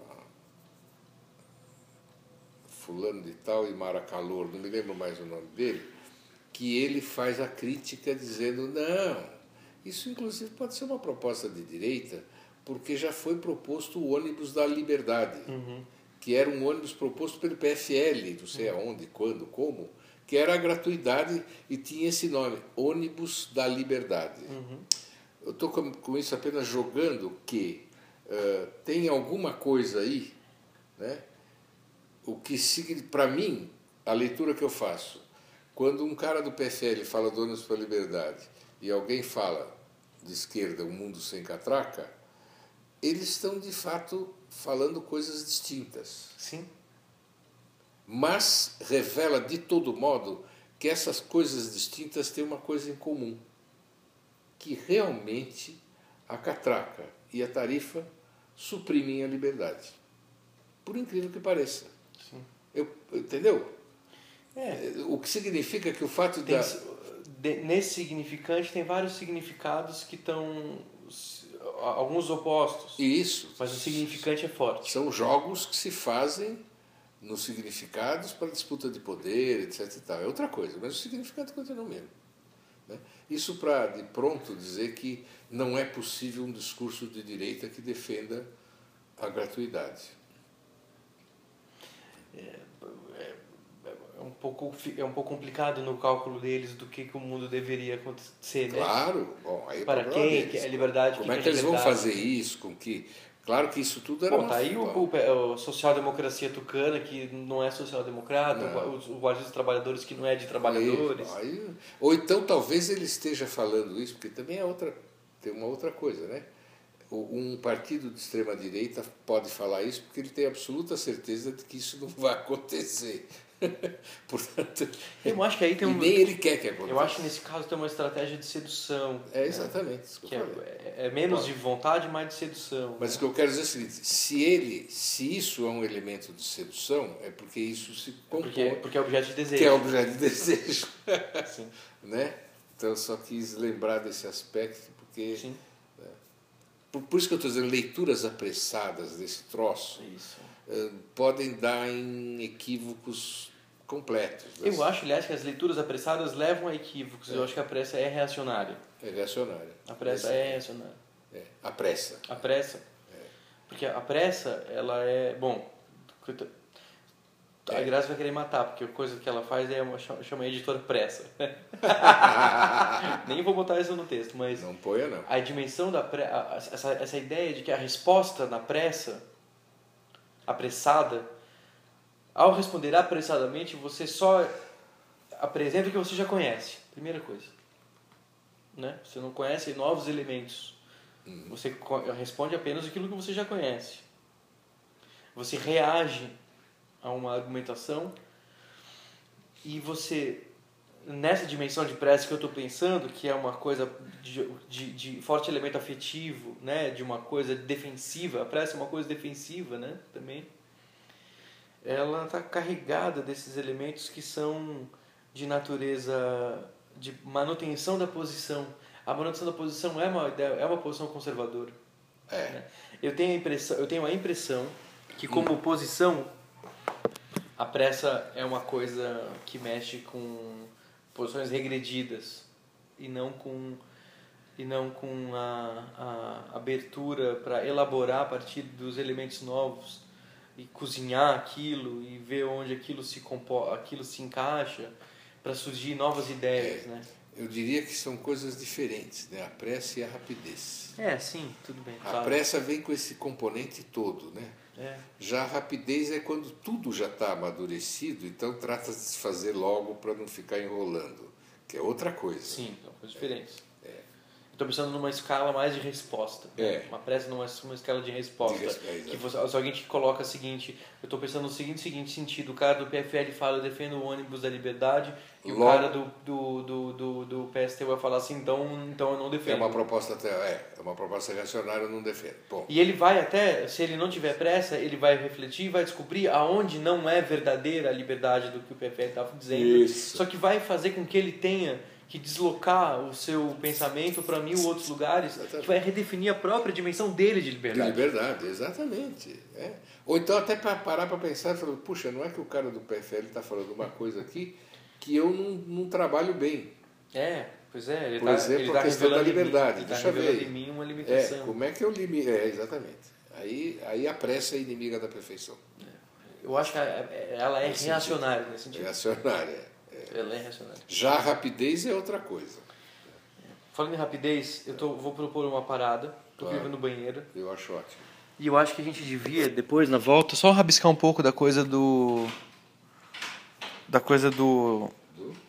fulano de tal e Maracalor, não me lembro mais o nome dele, que ele faz a crítica dizendo, não, isso inclusive pode ser uma proposta de direita, porque já foi proposto o ônibus da liberdade, que era um ônibus proposto pelo PFL, não sei aonde, quando, como, que era a gratuidade e tinha esse nome, ônibus da liberdade. Eu estou com isso apenas jogando que tem alguma coisa aí, né? O que, para mim, a leitura que eu faço, quando um cara do PFL fala do ônibus para a liberdade e alguém fala de esquerda, um mundo sem catraca, eles estão, de fato, falando coisas distintas. Sim. Mas revela, de todo modo, que essas coisas distintas têm uma coisa em comum, que realmente a catraca e a tarifa suprimem a liberdade. Por incrível que pareça. Sim. Entendeu? O que significa que o fato nesse significante tem vários significados que estão alguns opostos. Isso. Mas o significante é forte. São jogos que se fazem nos significados para disputa de poder, etc. e tal. É outra coisa, mas o significado continua o mesmo. Né? Isso para, de pronto, dizer que não é possível um discurso de direita que defenda a gratuidade. É um pouco complicado no cálculo deles do que o mundo deveria acontecer, né? Claro. Bom, aí para quem que é liberdade? Como é que eles vão fazer isso? Claro que isso tudo era tá aí o social-democracia tucana, que não é social-democrata, o Partido dos Trabalhadores, que não é de trabalhadores. Ou então talvez ele esteja falando isso, porque também tem uma outra coisa, né? Um partido de extrema-direita pode falar isso porque ele tem absoluta certeza de que isso não vai acontecer. Portanto, eu acho que aí tem nem ele quer que aconteça. Eu acho que nesse caso tem uma estratégia de sedução. É exatamente isso que eu falei. É menos de vontade, mais de sedução. Mas o que eu quero dizer é o seguinte: se isso é um elemento de sedução, é porque isso se compõe. Porque é objeto de desejo. Que é objeto de desejo. Sim. Né? Então eu só quis lembrar desse aspecto, porque. Sim. Por isso que eu estou dizendo, leituras apressadas desse troço podem dar em equívocos completos. Eu acho, aliás, que as leituras apressadas levam a equívocos. Eu acho que a pressa é reacionária. É reacionária. A pressa é reacionária. A pressa. A pressa. Porque a pressa, ela é... Bom, a Graça vai querer matar, porque a coisa que ela faz chama a editora pressa. Nem vou botar isso no texto, mas... Não ponha, não. A dimensão da essa ideia de que a resposta na pressa, apressada, ao responder apressadamente, você só apresenta o que você já conhece. Primeira coisa. Né? Você não conhece novos elementos. Você responde apenas aquilo que você já conhece. Você reage a uma argumentação e você, nessa dimensão de pressa que eu estou pensando, que é uma coisa de forte elemento afetivo, né? De uma coisa defensiva, a pressa é uma coisa defensiva, né? Também ela está carregada desses elementos que são de natureza de manutenção da posição. A manutenção da posição é uma posição conservadora. Né? Eu tenho a impressão que como posição a pressa é uma coisa que mexe com posições regredidas e não com a abertura para elaborar a partir dos elementos novos e cozinhar aquilo e ver onde aquilo se encaixa para surgir novas ideias, né? Eu diria que são coisas diferentes, né? A pressa e a rapidez. Sim, tudo bem. A pressa vem com esse componente todo, né? Já a rapidez é quando tudo já está amadurecido, então trata de se fazer logo para não ficar enrolando, que é outra coisa. Sim, é uma coisa diferente. Estou pensando numa escala mais de resposta. Uma pressa não é uma escala de resposta. Se alguém te coloca o seguinte, eu estou pensando no seguinte sentido, o cara do PFL fala, eu defendo o ônibus da liberdade, e o cara do PST vai falar assim, então eu não defendo. É uma proposta reacionária, eu não defendo. Bom. E ele vai até, se ele não tiver pressa, ele vai refletir e vai descobrir aonde não é verdadeira a liberdade do que o PFL estava dizendo. Isso. Só que vai fazer com que ele tenha que deslocar o seu pensamento para 1000 outros lugares, que vai redefinir a própria dimensão dele de liberdade. De liberdade, exatamente. Ou então até para parar para pensar, falar, puxa, não é que o cara do PFL está falando uma coisa aqui que eu não trabalho bem. Pois é. Ele Por exemplo, a questão da liberdade. Deixa eu ver. Em mim uma limitação. Como é que eu limito? Exatamente. Aí a pressa é inimiga da perfeição. Eu acho que ela é reacionária nesse sentido. Reacionária. Ela é reacionária. Já a rapidez é outra coisa. Falando em rapidez, vou propor uma parada. Estou vivendo no banheiro. Eu acho ótimo. E eu acho que a gente devia, depois, na volta, só rabiscar um pouco da coisa do...